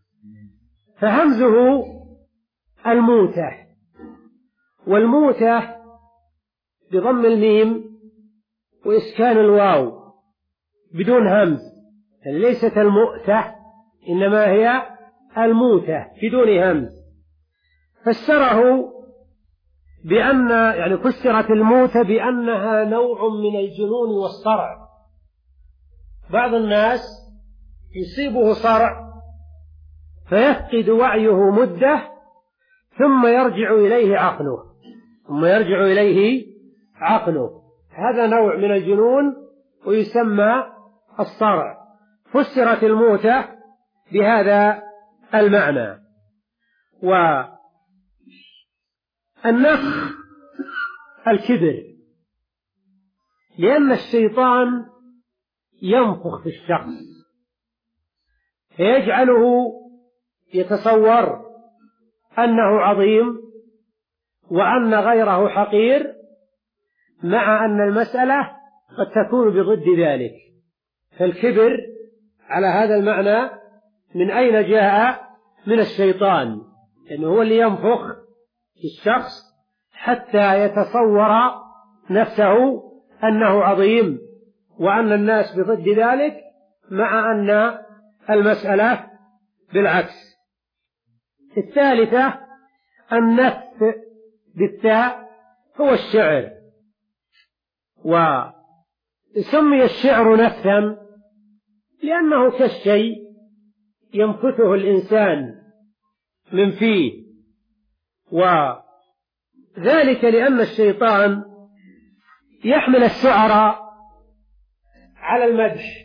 فهمزه الموتة، والموتة بضم الميم وإسكان الواو بدون همز، يعني ليست المؤتة إنما هي الموتة بدون همز. فسره بأن يعني فسرت الموتة بأنها نوع من الجنون والصرع. بعض الناس يصيبه صرع فيفقد وعيه مدة ثم يرجع إليه عقله ثم يرجع إليه عقله هذا نوع من الجنون ويسمى الصرع. فسرت الموتة بهذا المعنى. والنفخ الكبر، لأن الشيطان ينفخ في الشخص فيجعله يتصور أنه عظيم وأن غيره حقير، مع أن المسألة قد تكون بضد ذلك. فالكبر على هذا المعنى من أين جاء؟ من الشيطان، لأنه هو اللي ينفخ في الشخص حتى يتصور نفسه أنه عظيم وأن الناس بضد ذلك، مع أن المسألة بالعكس. الثالثة النفث بالتاء هو الشعر، وسمي الشعر نفثا لأنه كالشيء ينفثه الإنسان من فيه، وذلك لأن الشيطان يحمل الشعر على المدح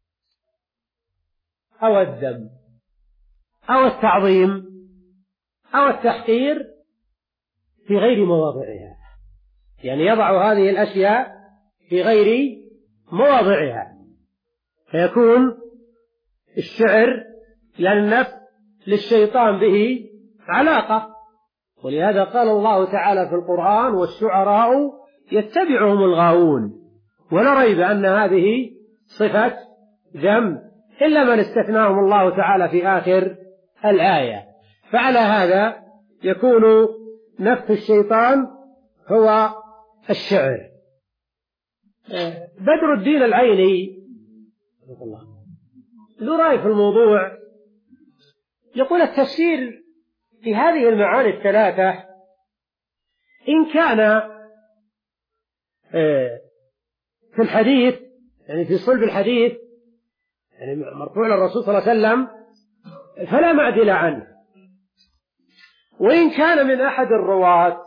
أو الذم أو التعظيم أو التحقير في غير مواضعها، يعني يضع هذه الأشياء في غير مواضعها، فيكون الشعر يعني النفس للشيطان به علاقة. ولهذا قال الله تعالى في القرآن والشعراء يتبعهم الغاوون. ولا ريب أن هذه صفة ذم إلا من استثناهم الله تعالى في آخر الآية. فعلى هذا يكون نفث الشيطان هو الشعر. بدر الدين العيني له رأي في الموضوع، يقول التفسير في هذه المعاني الثلاثة إن كان في الحديث يعني في صلب الحديث يعني مرفوع للرسول صلى الله عليه وسلم فلا معدل عنه، وإن كان من أحد الرواة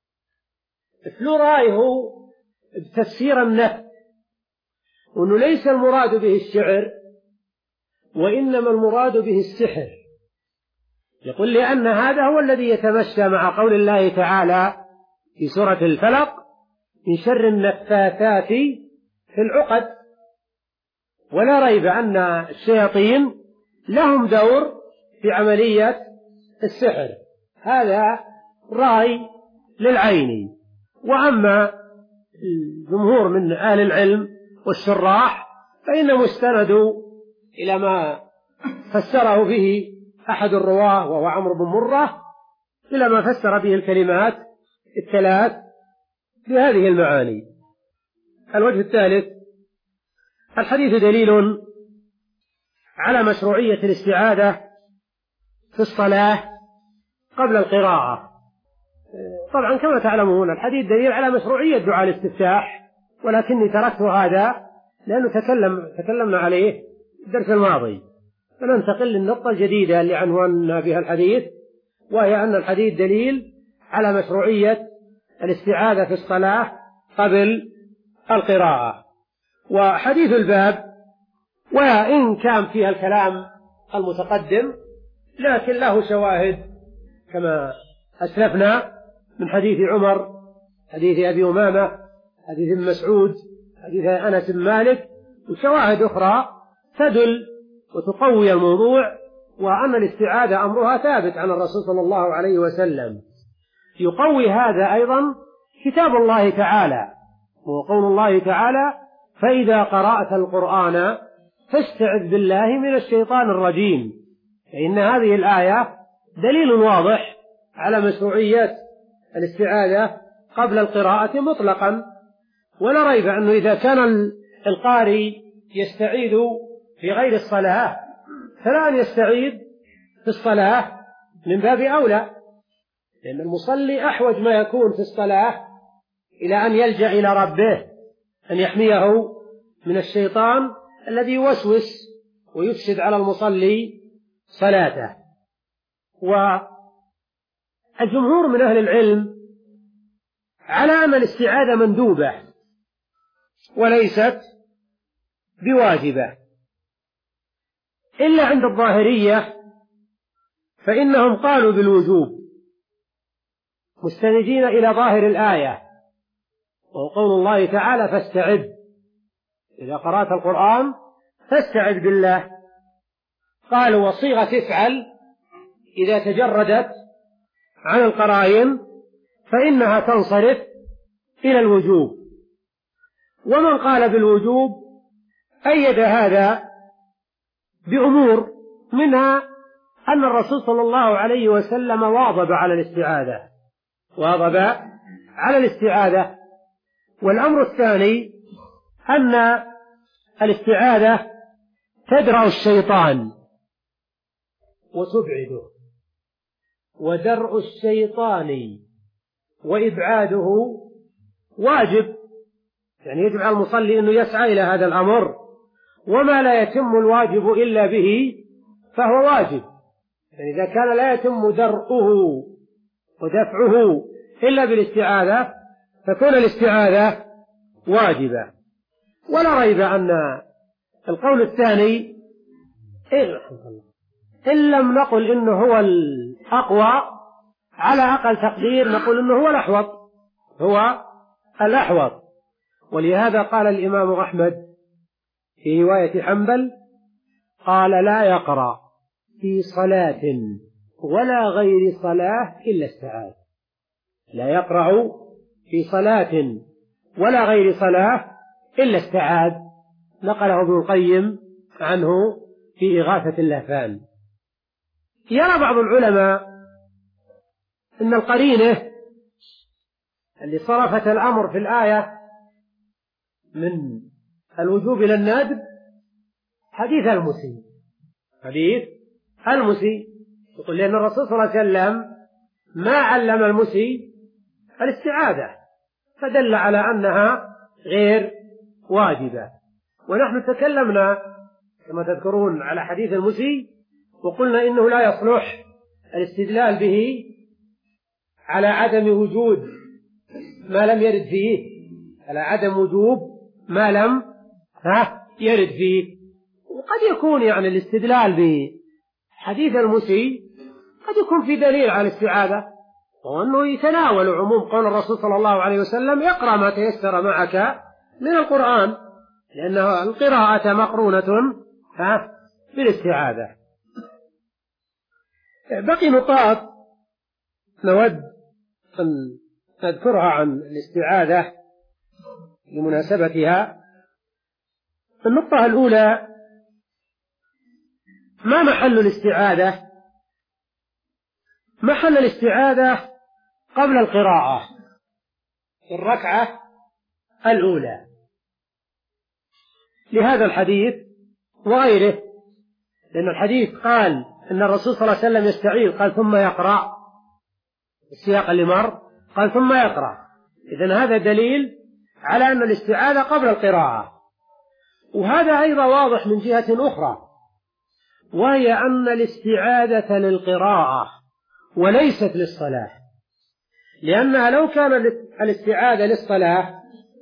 فلو رأيه بتفسير النفس وأنه ليس المراد به الشعر وإنما المراد به السحر، يقول لأن هذا هو الذي يتمشى مع قول الله تعالى في سورة الفلق من شر النفاثات في العقد، ولا ريب أن الشياطين لهم دور في عملية السحر، هذا رأي للعين. وأما الجمهور من أهل العلم والشراح فإنهم استندوا إلى ما فسره به أحد الرواه وهو عمرو بن مرة، إلى ما فسر به الكلمات الثلاث بهذه المعاني. الوجه الثالث: الحديث دليل على مشروعية الاستعاذة في الصلاة قبل القراءة. طبعا كما تعلمون الحديث دليل على مشروعية دعاء الاستفتاح، ولكني تركت هذا لأنه تكلم تكلمنا عليه الدرس الماضي، فننتقل للنقطة الجديدة اللي عنواننا بها الحديث، وهي أن الحديث دليل على مشروعية الاستعاذة في الصلاة قبل القراءة. وحديث الباب وإن كان فيها الكلام المتقدم لكن له شواهد كما أسلفنا من حديث عمر، حديث أبي أمامة، حديث ابن مسعود، حديث أنس بن مالك، وشواهد أخرى تدل وتقوي الموضوع، وأن الاستعاذة أمرها ثابت عن الرسول صلى الله عليه وسلم. يقوي هذا أيضا كتاب الله تعالى وقول الله تعالى: فإذا قرأت القرآن فاستعذ بالله من الشيطان الرجيم. فإن هذه الآية دليل واضح على مشروعية الاستعاذة قبل القراءة مطلقا، ولا ريب أنه إذا كان القارئ يستعيذ في غير الصلاة فلا أن يستعيذ في الصلاة من باب أولى، لأن المصلي أحوج ما يكون في الصلاة إلى أن يلجأ إلى ربه أن يحميه من الشيطان الذي يوسوس ويفسد على المصلي صلاته. والجمهور من أهل العلم على أن الاستعاذة مندوبة وليست بواجبة، إلا عند الظاهرية فإنهم قالوا بالوجوب مستندين إلى ظاهر الآية، وهو قول الله تعالى: فاستعذ، إذا قرأت القرآن فاستعذ بالله. قالوا وصيغة افعل إذا تجردت عن القرائن فإنها تنصرف إلى الوجوب. ومن قال بالوجوب أيد هذا بأمور، منها أن الرسول صلى الله عليه وسلم واظب على الاستعاذة واظب على الاستعاذة والأمر الثاني أن الاستعاذة تدرأ الشيطان وتبعده، ودرء الشيطان وإبعاده واجب، يعني يجب على المصلي أنه يسعى إلى هذا الأمر، وما لا يتم الواجب إلا به فهو واجب. يعني إذا كان لا يتم درءه ودفعه إلا بالاستعاذة فكون الاستعاذة واجبة. ولا ريب أن القول الثاني إن لم نقل إنه هو الأقوى على أقل تقدير نقول إنه هو الأحوط هو الأحوط ولهذا قال الإمام أحمد في رواية حنبل قال: لا يقرأ في صلاة ولا غير صلاة إلا استعاذ. لا يقرأ في صلاة ولا غير صلاة إلا استعاذ، نقله ابن القيم عنه في إغاثة اللهفان. يرى بعض العلماء إن القرينة اللي صرفت الأمر في الآية من الوجوب إلى الندب حديث المسيء حديث المسيء يقول لأن الرسول صلى الله عليه وسلم ما علم المسيء الاستعاذة، فدل على أنها غير واجبة. ونحن تكلمنا كما تذكرون على حديث المسيء وقلنا إنه لا يصلح الاستدلال به على عدم وجود ما لم يرد فيه، على عدم وجوب ما لم ها يرد فيه. وقد يكون يعني الاستدلال بحديث المسيء قد يكون في دليل على الاستعاذة، وأنه يتناول عموم قول الرسول صلى الله عليه وسلم اقرأ ما تيسر معك من القرآن، لأن القراءة مقرونة ها بالاستعاذة. بقي نقاط نود أن نذكرها عن الاستعاذة لمناسبتها. النقطة الأولى: ما محل الاستعاذة؟ محل الاستعاذة قبل القراءة في الركعة الأولى، لهذا الحديث وغيره، لأن الحديث قال أن الرسول صلى الله عليه وسلم يستعيذ قال ثم يقرأ، السياق اللي مر قال ثم يقرأ، إذن هذا دليل على أن الاستعاذة قبل القراءة. وهذا أيضا واضح من جهة أخرى، وهي أن الاستعاذة للقراءة وليست للصلاة، لأنها لو كان الاستعاذة للصلاة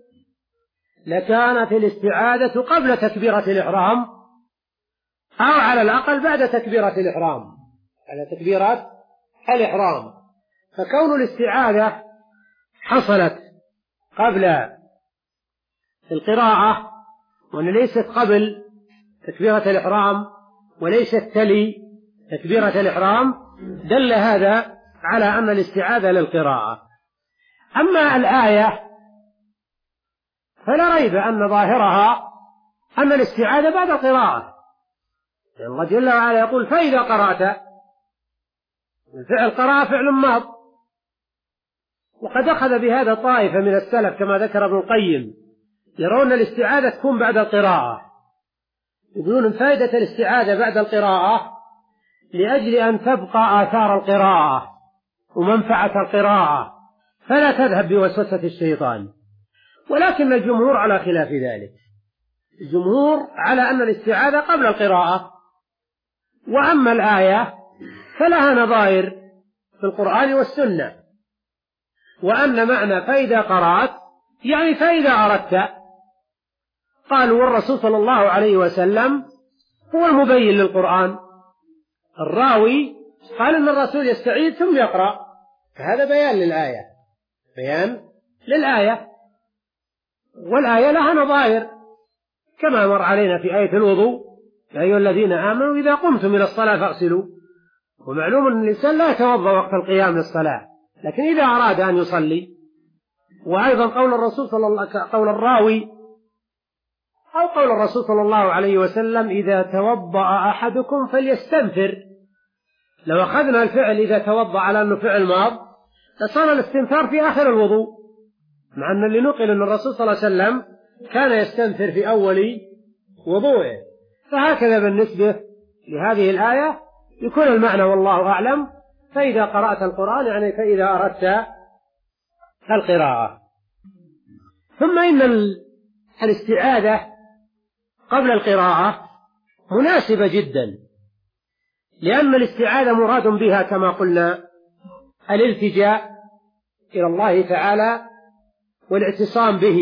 لكانت الاستعاذة قبل تكبيرة الإحرام، أو على الأقل بعد تكبيرة الإحرام، على تكبيرة الإحرام. فكون الاستعاذة حصلت قبل القراءة وأن ليست قبل تكبيرة الإحرام وليست تلي تكبيرة الإحرام، دل هذا على أن الاستعاذة للقراءة. أما الآية فلا ريب أن ظاهرها أن الاستعاذة بعد القراءة، لأن الله جل وعلا يقول فإذا قرأت، الفعل قرأ فعل ماض، وقد أخذ بهذا طائفة من السلف كما ذكر ابن القيم، يرون الاستعاذة تكون بعد القراءة، يقولون فائدة الاستعاذة بعد القراءة لأجل أن تبقى آثار القراءة ومنفعة القراءة فلا تذهب بوسوسة الشيطان. ولكن الجمهور على خلاف ذلك، الجمهور على أن الاستعاذة قبل القراءة. وأما الآية فلها نظائر في القرآن والسنة، وأن معنى فإذا قرأت يعني فإذا أردت. قالوا والرسول صلى الله عليه وسلم هو المبين للقرآن، الراوي قال أن الرسول يستعيذ ثم يقرأ، فهذا بيان للآية، بيان للآية. والآية لها نظائر كما مر علينا في آية الوضوء: يا أيها الذين آمنوا إذا قمتم إلى الصلاة فاغسلوا. ومعلوم أن الإنسان لا يتوضأ وقت القيام للصلاة، لكن إذا أراد أن يصلي. وأيضا قول الرسول صلى الله قول الراوي أو قول الرسول صلى الله عليه وسلم: إذا توضأ أحدكم فليستنفر. لو أخذنا الفعل إذا توضأ على أنه فعل ماض لصار الاستنفار في آخر الوضوء، مع أن اللي نقل أن الرسول صلى الله عليه وسلم كان يستنفر في أول وضوءه. فهكذا بالنسبة لهذه الآية يكون المعنى والله أعلم فإذا قرأت القرآن يعني فإذا أردت القراءة. ثم إن الاستعاذة قبل القراءة مناسبة جدا، لأن الاستعاذة مراد بها كما قلنا الالتجاء إلى الله تعالى والاعتصام به،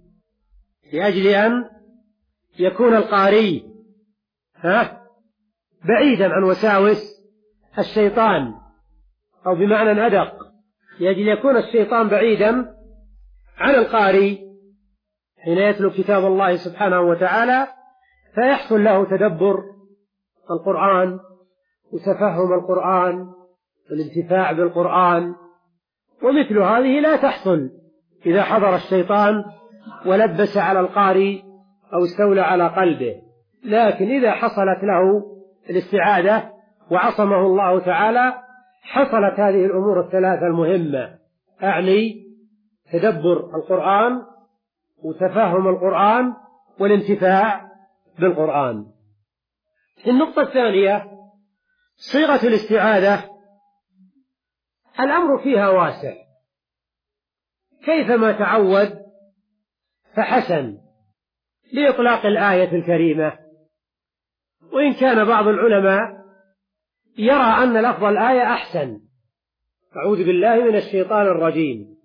لأجل أن يكون القارئ ها بعيدا عن وساوس الشيطان، أو بمعنى أدق لأجل يكون الشيطان بعيدا عن القارئ حين يتلو كتاب الله سبحانه وتعالى، فيحصل له تدبر القرآن وتفهم القرآن والانتفاع بالقرآن. ومثل هذه لا تحصل إذا حضر الشيطان ولبس على القارئ أو استولى على قلبه، لكن إذا حصلت له الاستعاذة وعصمه الله تعالى حصلت هذه الأمور الثلاثة المهمة، أعني تدبر القرآن وتفهم القرآن والانتفاع بالقرآن. النقطة الثانية: صيغة الاستعاذة الأمر فيها واسع، كيفما تعود فحسن لإطلاق الآية الكريمة، وإن كان بعض العلماء يرى أن لفظ الآية أحسن، أعوذ بالله من الشيطان الرجيم،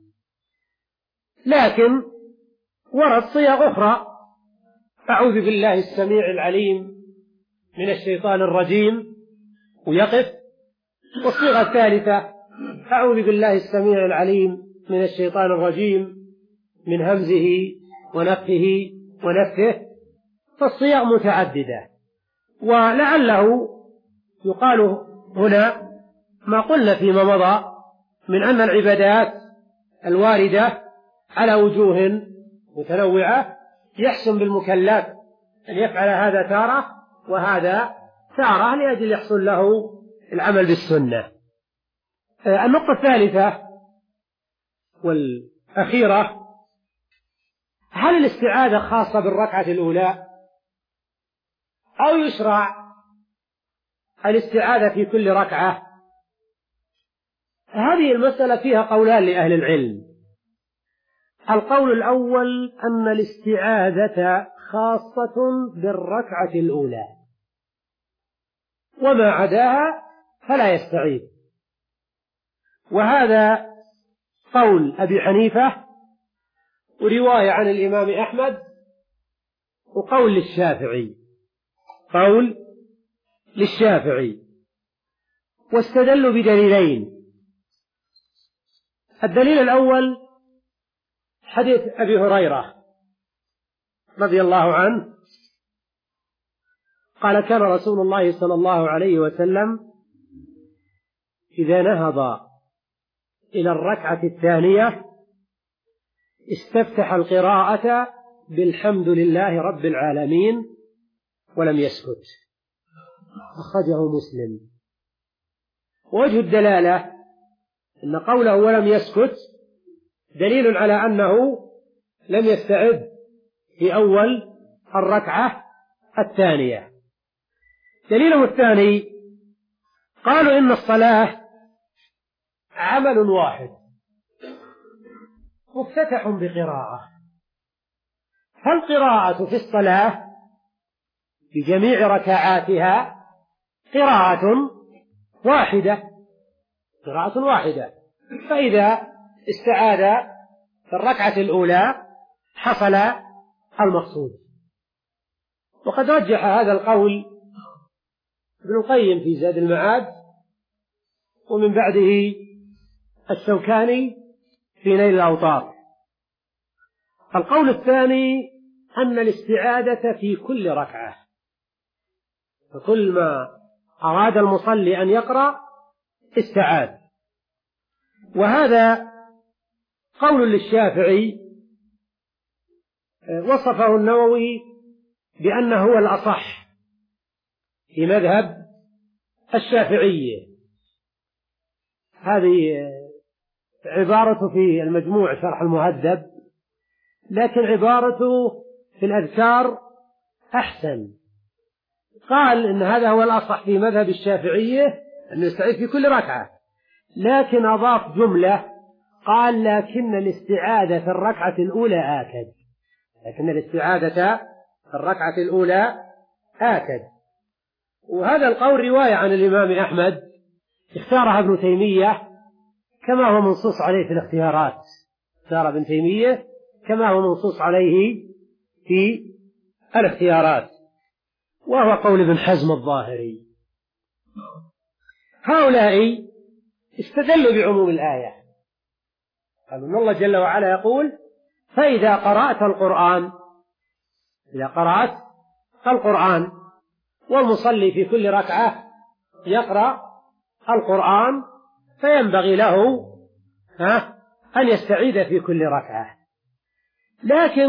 لكن ورد صيغ أخرى، أعوذ بالله السميع العليم من الشيطان الرجيم ويقف، والصيغة الثالثة أعوذ بالله السميع العليم من الشيطان الرجيم من همزه ونفخه ونفثه، فالصيغ متعددة. ولعله يقال هنا ما قلنا فيما مضى من أن العبادات الواردة على وجوه متنوعة يحسن بالمكلف أن يفعل هذا تارة وهذا تارة لأجل يحصل له العمل بالسنة. النقطة الثالثة والأخيرة: هل الاستعاذة خاصة بالركعة الأولى أو يشرع الاستعاذة في كل ركعة؟ هذه المسألة فيها قولان لأهل العلم. القول الأول أن الاستعاذة خاصة بالركعة الأولى، وما عداها فلا يستعيذ، وهذا قول أبي حنيفة ورواية عن الإمام أحمد وقول للشافعي قول للشافعي واستدلوا بدليلين. الدليل الأول حديث أبي هريرة رضي الله عنه قال: كان رسول الله صلى الله عليه وسلم إذا نهض إلى الركعة الثانية استفتح القراءة بالحمد لله رب العالمين ولم يسكت. أخرجه مسلم. ووجه الدلالة أن قوله ولم يسكت دليل على أنه لم يستعذ في أول الركعة الثانية. دليله الثاني: قالوا إن الصلاة عمل واحد مفتتح بقراءة، فالقراءة في الصلاة بجميع ركعاتها قراءة واحدة قراءة واحدة فإذا استعاذ في الركعة الأولى حصل المقصود. وقد رجح هذا القول ابن القيم في زاد المعاد، ومن بعده الشوكاني في نيل الأوطار. القول الثاني أن الاستعاذة في كل ركعة، فكل ما أراد المصلي أن يقرأ استعاذ، وهذا قول للشافعي وصفه النووي بأنه هو الأصح في مذهب الشافعية. هذه عبارته في المجموع شرح المهذب، لكن عبارته في الأذكار أحسن. قال إن هذا هو الأصح في مذهب الشافعية أن يستعيذ في كل ركعة، لكن أضاف جملة قال: لكن الاستعاذة في الركعة الأولى آكد لكن الاستعاذة في الركعة الأولى آكد. وهذا القول رواية عن الإمام أحمد اختارها ابن تيمية كما هو منصوص عليه في الاختيارات، اختار ابن تيمية كما هو منصوص عليه في الاختيارات، وهو قول ابن حزم الظاهري. هؤلاء استدلوا بعموم الآية، قالوا إن الله جل وعلا يقول: فإذا قرأت القرآن إذا قرأت القرآن والمصلي في كل ركعة يقرأ القرآن فينبغي له ها أن يستعيذ في كل ركعة. لكن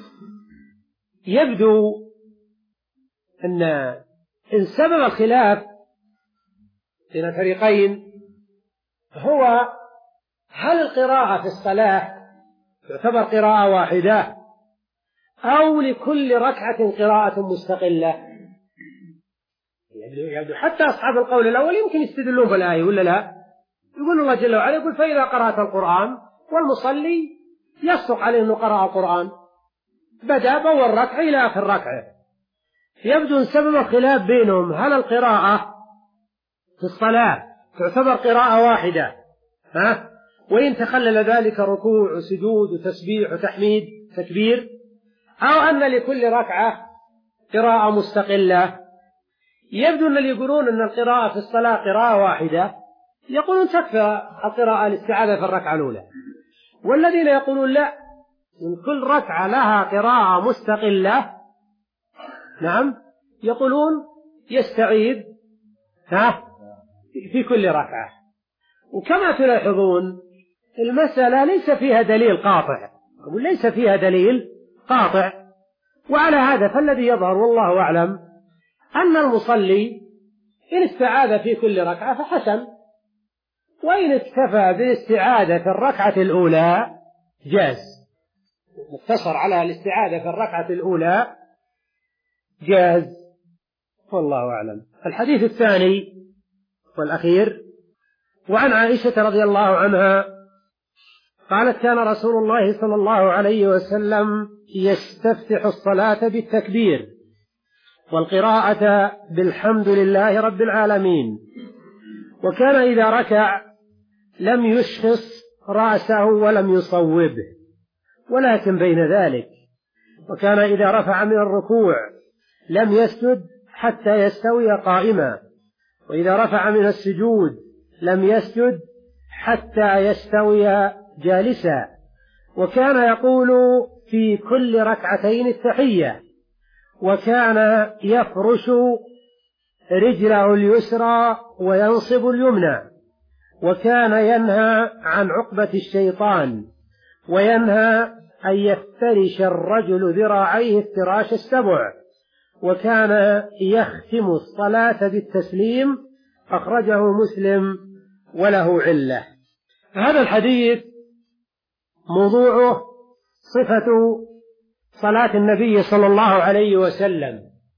يبدو أن إن سبب الخلاف بين الفريقين هو هل القراءة في الصلاة تعتبر قراءة واحدة أو لكل ركعة قراءة مستقلة. يبدو حتى أصحاب القول الأول يمكن يستدلون بالآية ولا لا؟ يقول الله جل وعلا يقول فإذا قرأت القرآن والمصلي يصدق عليه أنه قرأ القرآن بدأ بأول ركعة إلى آخر ركعة. يبدو أن سبب الخلاف بينهم هل القراءة في الصلاة تعتبر قراءة واحدة ها؟ وإن تخلل ذلك ركوع وسجود وتسبيح وتحميد تكبير، أو أن لكل ركعة قراءة مستقلة. يبدو أن اللي يقولون أن القراءة في الصلاة قراءة واحدة يقولون تكفى القراءة الاستعاذة في الركعة الأولى، والذين يقولون لا من كل ركعة لها قراءة مستقلة نعم يقولون يستعيذ ها في كل ركعة. وكما تلاحظون المسألة ليس فيها دليل قاطع، أقول ليس فيها دليل قاطع، وعلى هذا فالذي يظهر والله أعلم أن المصلي إن استعاذ في كل ركعة فحسن، وإن اكتفى بالاستعاذة في الركعة الأولى جاز، مقتصر على الاستعاذة في الركعة الأولى جاز والله أعلم. الحديث الثاني والأخير وعن عائشة رضي الله عنها قالت كان رسول الله صلى الله عليه وسلم يستفتح الصلاة بالتكبير والقراءة بالحمد لله رب العالمين، وكان إذا ركع لم يشخص رأسه ولم يصوبه ولكن بين ذلك، وكان إذا رفع من الركوع لم يسجد حتى يستوي قائما، وإذا رفع من السجود لم يسجد حتى يستوي جالسا، وكان يقول في كل ركعتين التحية، وكان يفرش رجله اليسرى وينصب اليمنى، وكان ينهى عن عقبة الشيطان، وينهى أن يفترش الرجل ذراعيه افتراش السبع، وكان يختم الصلاة بالتسليم. أخرجه مسلم وله علة. هذا الحديث موضوعه صفة صلاة النبي صلى الله عليه وسلم،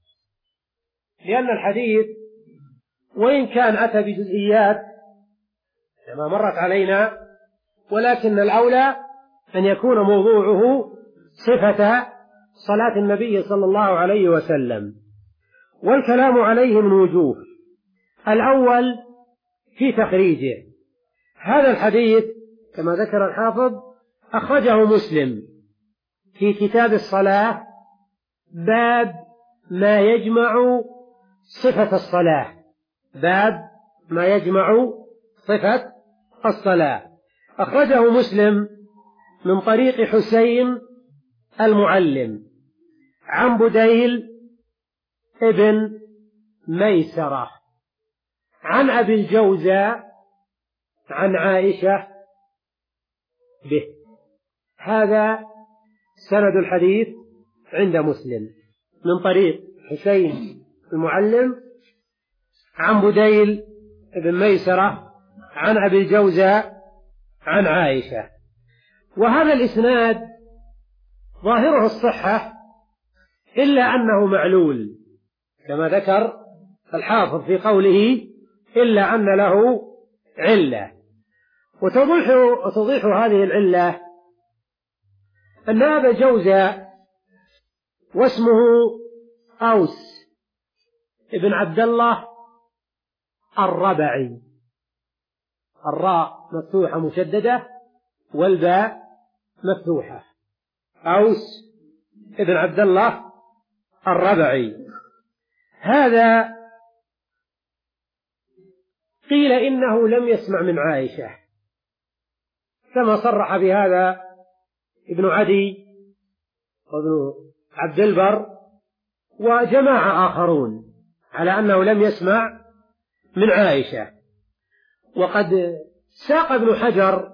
لأن الحديث وإن كان أتى بجزئيات كما مرت علينا، ولكن الأولى أن يكون موضوعه صفة صلاة النبي صلى الله عليه وسلم. والكلام عليه من وجوه. الأول في تخريجه. هذا الحديث كما ذكر الحافظ أخرجه مسلم في كتاب الصلاة باب ما يجمع صفة الصلاة، باب ما يجمع صفة الصلاة. أخرجه مسلم من طريق حسين المعلم عن بديل ابن ميسرة عن أبي الجوزاء عن عائشة به. هذا سند الحديث عند مسلم من طريق حسين المعلم عن بديل ابن ميسرة عن أبي الجوزاء عن عائشة. وهذا الإسناد ظاهره الصحة إلا أنه معلول كما ذكر الحافظ في قوله إلا أن له علة. وتوضيح, وتوضيح هذه العلة أن أبا الجوزاء واسمه أوس ابن عبد الله الربعي، الراء مفتوحة مشددة والباء مفتوحة، أوس ابن عبد الله الربعي. هذا قيل إنه لم يسمع من عائشة كما صرح بهذا ابن عدي وابن عبد البر وجماعة آخرون على أنه لم يسمع من عائشة. وقد ساق ابن حجر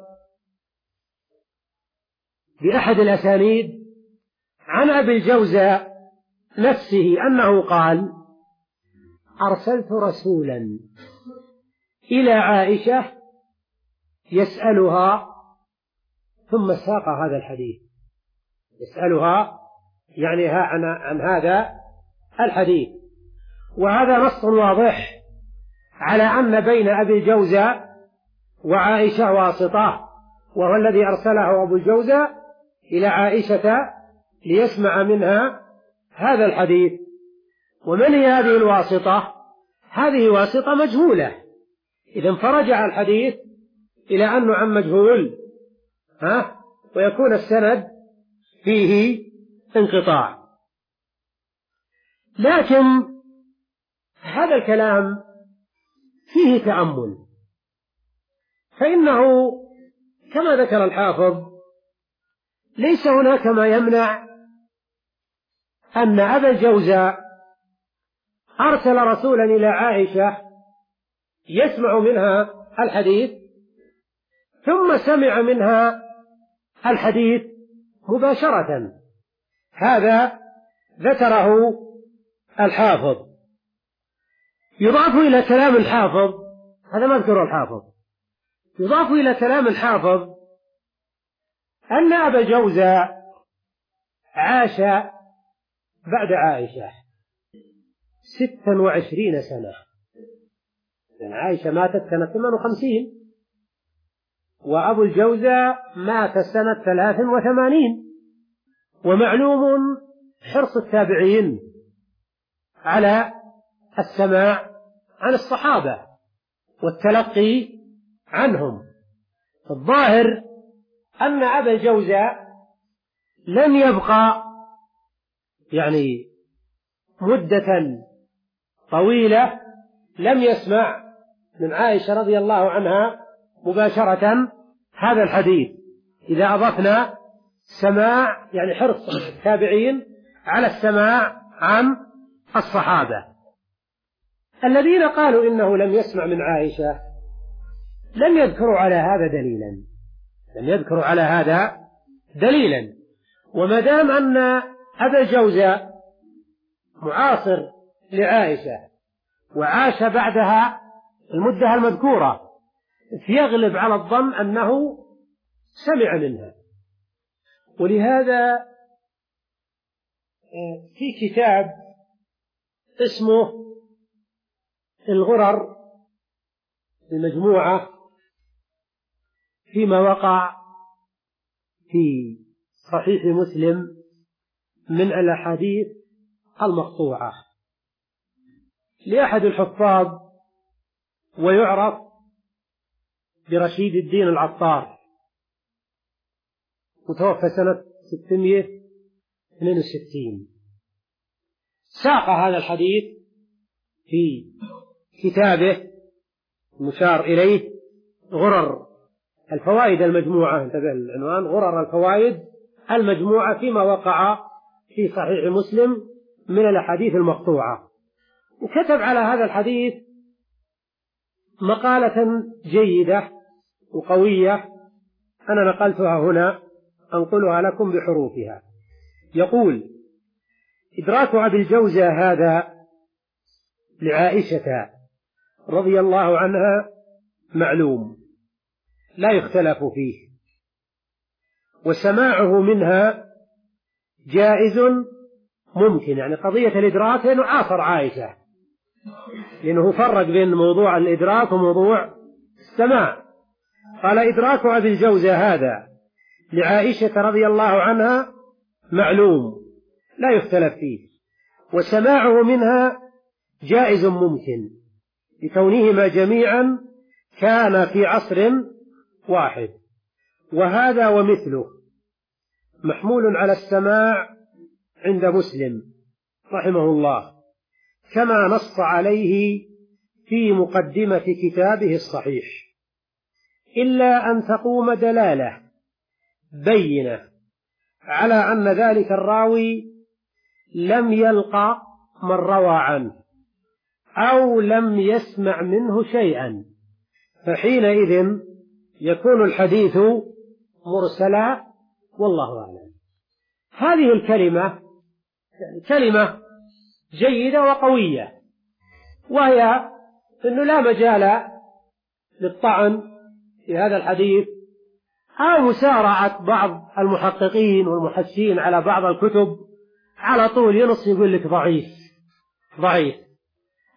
بأحد الأسانيد عن أبي الجوزاء نفسه أنه قال أرسلت رسولا إلى عائشة يسألها، ثم ساق هذا الحديث يسألها يعني عن, عن هذا الحديث. وهذا نص واضح على أن بين أبي الجوزاء وعائشة واسطة، وهو الذي أرسله أبو الجوزاء إلى عائشة ليسمع منها هذا الحديث. ومن هي هذه الواسطة؟ هذه واسطة مجهولة، إذن فرجع الحديث إلى أنه عن مجهول، ها؟ ويكون السند فيه انقطاع. لكن هذا الكلام فيه تأمل، فإنه كما ذكر الحافظ ليس هناك ما يمنع أن أبا الجوزاء أرسل رسولا إلى عائشة يسمع منها الحديث، ثم سمع منها الحديث مباشرة. هذا ذكره الحافظ. يضاف إلى كلام الحافظ، هذا ما ذكره الحافظ، يضاف إلى كلام الحافظ أن أبا الجوزاء عاش بعد عائشة ستا وعشرين سنة، يعني عائشة ماتت سنة ثمان وخمسين، وأبو الجوزاء مات سنة ثلاث وثمانين. ومعلوم حرص التابعين على السماع عن الصحابة والتلقي عنهم. الظاهر أن أبا الجوزاء لم يبقى يعني مدة طويلة لم يسمع من عائشة رضي الله عنها مباشرة هذا الحديث، إذا أضفنا سماع يعني حرص التابعين على السماع عن الصحابة. الذين قالوا إنه لم يسمع من عائشة لم يذكروا على هذا دليلا، لم يذكروا على هذا دليلا. وما دام أن أبا الجوزاء معاصر لعائشة وعاش بعدها المدة المذكورة، فيغلب على الظن أنه سمع منها. ولهذا في كتاب اسمه الغرر المجموعة فيما وقع في صحيح مسلم من الأحاديث المقطوعة لأحد الحفاظ ويعرف برشيد الدين العطار، متوفى سنة ستمائة واثنين وستين. ساق هذا الحديث في كتابه المشار إليه غرر الفوائد المجموعة، انتبه العنوان، غرر الفوائد المجموعة فيما وقع في صحيح مسلم من الأحاديث المقطوعة. وكتب على هذا الحديث مقالة جيدة وقوية، أنا نقلتها هنا أنقلها لكم بحروفها. يقول: إدراك أبي الجوزاء هذا لعائشة رضي الله عنها معلوم لا يختلف فيه، وسماعه منها جائز ممكن. يعني قضية الإدراك لأنه عاصر عائشة، لأنه فرق بين موضوع الإدراك وموضوع السماع. قال: إدراك أبي الجوزاء هذا لعائشة رضي الله عنها معلوم لا يختلف فيه، وسماعه منها جائز ممكن، لكونهما جميعا كان في عصر واحد. وهذا ومثله محمول على السماع عند مسلم رحمه الله، كما نص عليه في مقدمة كتابه الصحيح، إلا أن تقوم دلالة بينة على أن ذلك الراوي لم يلقى من روى عنه أو لم يسمع منه شيئا، فحينئذ يكون الحديث مرسلا، والله أعلم. هذه الكلمة كلمة جيدة وقوية، وهي أنه لا مجال للطعن في هذا الحديث أو مسارعة بعض المحققين والمحشين على بعض الكتب على طول ينص يقول لك ضعيف ضعيف.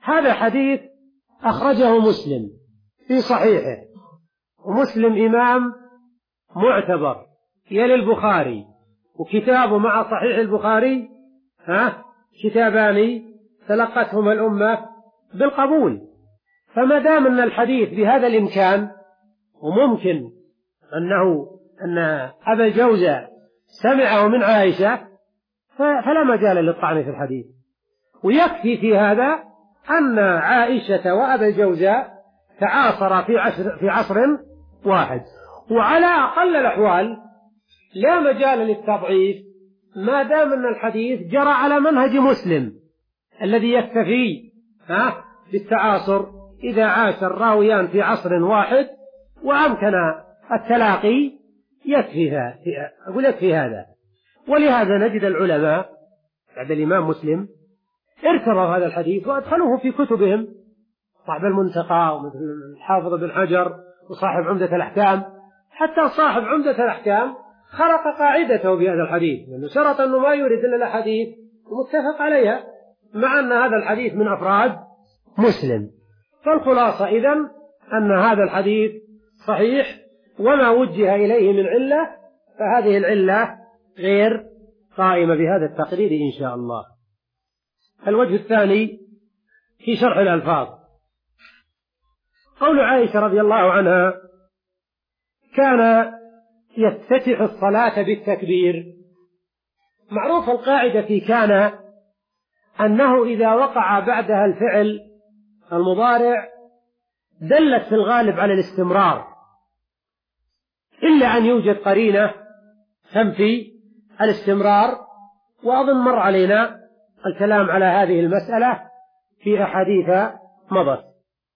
هذا حديث أخرجه مسلم في صحيحه، ومسلم إمام معتبر يلي البخاري، وكتابه مع صحيح البخاري ها كتابان تلقتهما الأمة بالقبول. فما دام أن الحديث بهذا الإمكان، وممكن أنه أن أبا الجوزاء سمعه من عائشة، فلا مجال للطعن في الحديث. ويكفي في هذا أن عائشة وأبا الجوزاء تعاصرا في عصر, في عصر واحد، وعلى أقل الأحوال لا مجال للتضعيف ما دام أن الحديث جرى على منهج مسلم الذي يكتفي ها بالتعاصر إذا عاش الراويان في عصر واحد وأمكن التلاقي، يكفي أقول يكفي هذا. ولهذا نجد العلماء بعد الإمام مسلم ارتضوا هذا الحديث وأدخلوه في كتبهم، صاحب المنتقى ومثل الحافظ بن حجر وصاحب عمدة الأحكام. حتى صاحب عمدة الأحكام خرق قاعدته بهذا الحديث، لأنه شرط أنه ما يريد إلا الأحاديث ومتفق عليها، مع أن هذا الحديث من أفراد مسلم. فالخلاصة إذن أن هذا الحديث صحيح، وما وجه إليه من علة فهذه العلة غير قائمة بهذا التقرير إن شاء الله. الوجه الثاني في شرح الألفاظ، قول عائشة رضي الله عنها: كان يفتتح الصلاة بالتكبير. معروف القاعدة في كان أنه إذا وقع بعدها الفعل المضارع دلت في الغالب على الاستمرار، إلا أن يوجد قرينة تنفي الاستمرار، وأظن مر علينا الكلام على هذه المسألة في أحاديث مضت.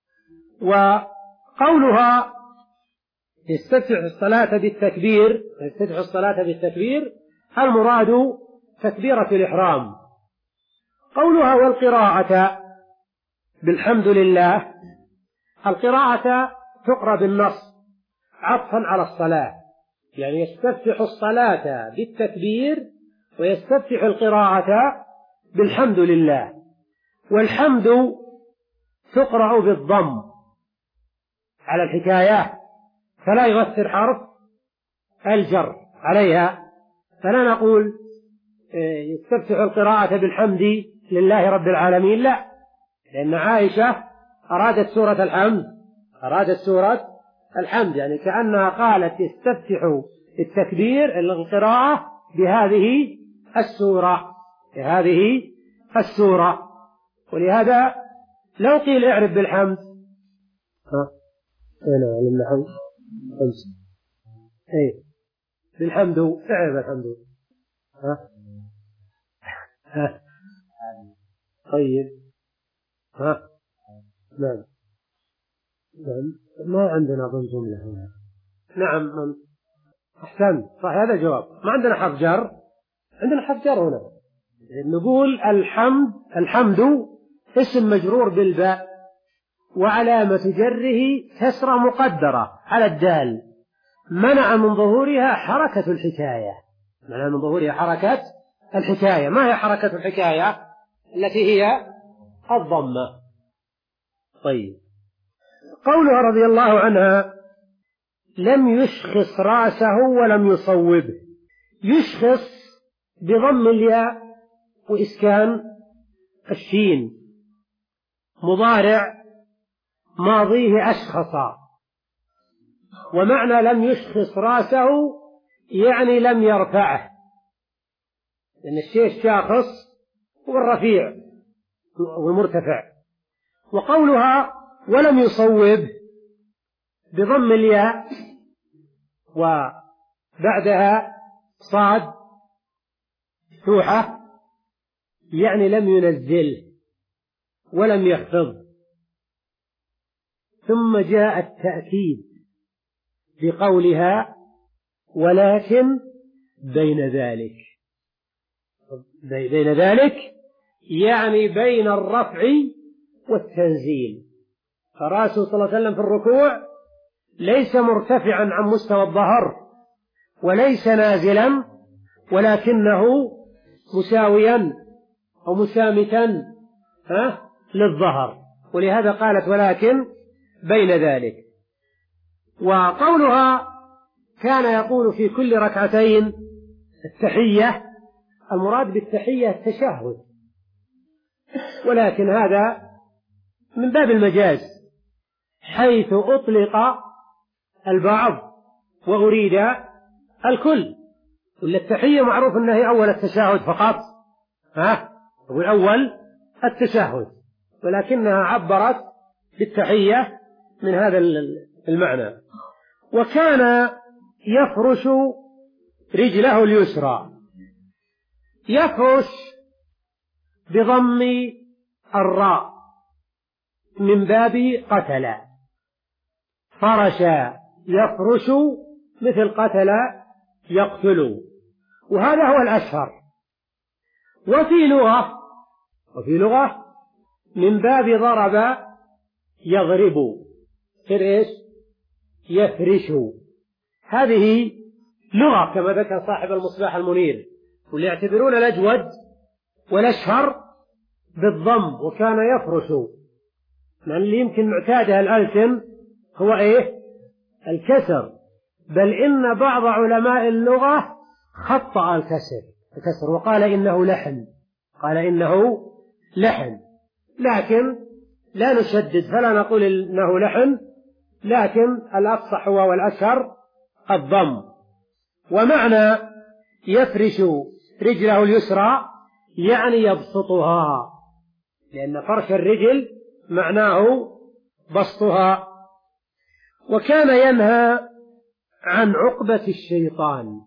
وقولها يستفتح الصلاة بالتكبير، يستفتح الصلاة بالتكبير المراد تكبيرة الإحرام. قولها والقراءة بالحمد لله، القراءة تقرأ بالنص عطفا على الصلاة، يعني يستفتح الصلاة بالتكبير ويستفتح القراءة بالحمد لله. والحمد تقرأ بالضم على الحكايات، فلا يؤثر حرف الجر عليها، فلا نقول يستفتح القراءة بالحمد لله رب العالمين، لا، لأن عائشة أرادت سورة الحمد، أرادت سورة الحمد، يعني كأنها قالت يستفتح التكبير القراءة بهذه السورة، بهذه السورة. ولهذا لو قيل اعرف بالحمد، ها أنا علمنا حمد خمسة، إيه بالحمد اعرف الحمد، ها ها طيب ها نعم نعم ما عندنا ضمن جملة هنا. نعم أحسن صح، هذا الجواب. ما عندنا حرف جر، عندنا حرف جر هنا. نقول الحمد، الحمد اسم مجرور بالباء وعلامة جره كسرة مقدرة على الدال، منع من ظهورها حركة الحكاية، منع من ظهورها حركة الحكاية. ما هي حركة الحكاية؟ التي هي الضمة. طيب قولها رضي الله عنها لم يشخص رأسه ولم يصوبه، يشخص بضم الياء وإسكان الشين، مضارع ماضيه أشخص، ومعنى لم يشخص رأسه يعني لم يرفعه، لأن الشيء شاخص والرفيع والمرتفع. وقولها ولم يصوب بضم الياء وبعدها صاد فتوحة، يعني لم ينزل ولم يخفض. ثم جاء التأكيد بقولها ولكن بين ذلك، بين ذلك يعني بين الرفع والتنزيل. فرأسه صلى الله عليه وسلم في الركوع ليس مرتفعا عن مستوى الظهر وليس نازلا، ولكنه مساويا أو مسامتا للظهر، ولهذا قالت ولكن بين ذلك. وقولها كان يقول في كل ركعتين التحية، المراد بالتحية التشهد، ولكن هذا من باب المجاز حيث أطلق البعض وأريد الكل. ولا التحية معروف أنها هي أول التشهد فقط، ها هو الأول التشهد، ولكنها عبرت بالتحية من هذا المعنى. وكان يفرش رجله اليسرى، يفرش بضم الراء من باب قتل، فرش يفرش مثل قتل يقتل، وهذا هو الأشهر. وفي لغة وفي لغة من باب ضرب يضرب، إيش يفرش، هذه لغة كما ذكر صاحب المصباح المنير، واللي يعتبرون الأجود والأشهر بالضم، وكان يفرش، لأن اللي يمكن معتادها الألسن هو إيه الكسر، بل إن بعض علماء اللغة خطأ الكسر الكسر وقال إنه لحن، قال إنه لحن، لكن لا نشدد فلا نقول إنه لحن، لكن الأفصح هو والأشهر الضم. ومعنى يفرش رجله اليسرى يعني يبسطها، لأن فرش الرجل معناه بسطها. وكان ينهى عن عقبة الشيطان،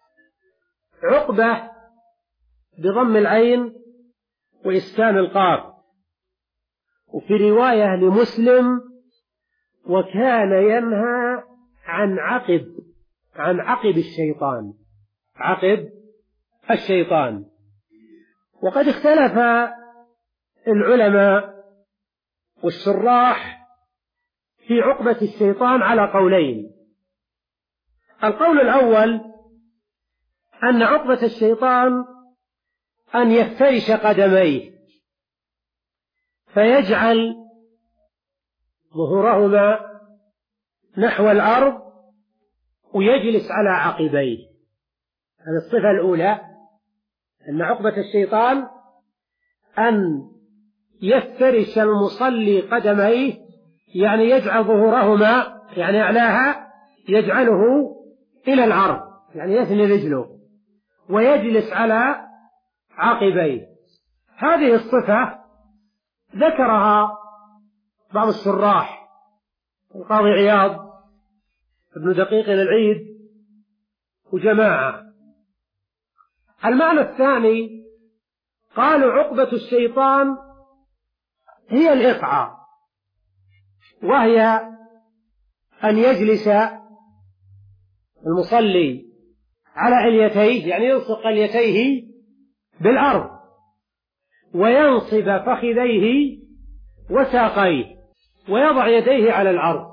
عقبة بضم العين وإسكان القاف، وفي رواية لمسلم وكان ينهى عن عقب عن عقب الشيطان، عقب الشيطان. وقد اختلف العلماء والشراح في عقبة الشيطان على قولين. القول الأول أن عقبة الشيطان أن يفترش قدميه فيجعل ظهورهما نحو الأرض ويجلس على عقبيه، هذه الصفة الأولى، أن عقبة الشيطان أن يفترش المصلي قدميه، يعني يجعل ظهورهما يعني أعلاها يجعله إلى الأرض، يعني يثني رجله ويجلس على عقبيه. هذه الصفة ذكرها بعض الشراح، القاضي عياض ابن دقيق العيد وجماعة. المعنى الثاني قالوا عقبة الشيطان هي الإقعاء، وهي أن يجلس المصلي على عليتيه، يعني يلصق عليتيه بالأرض وينصب فخذيه وساقيه ويضع يديه على الأرض،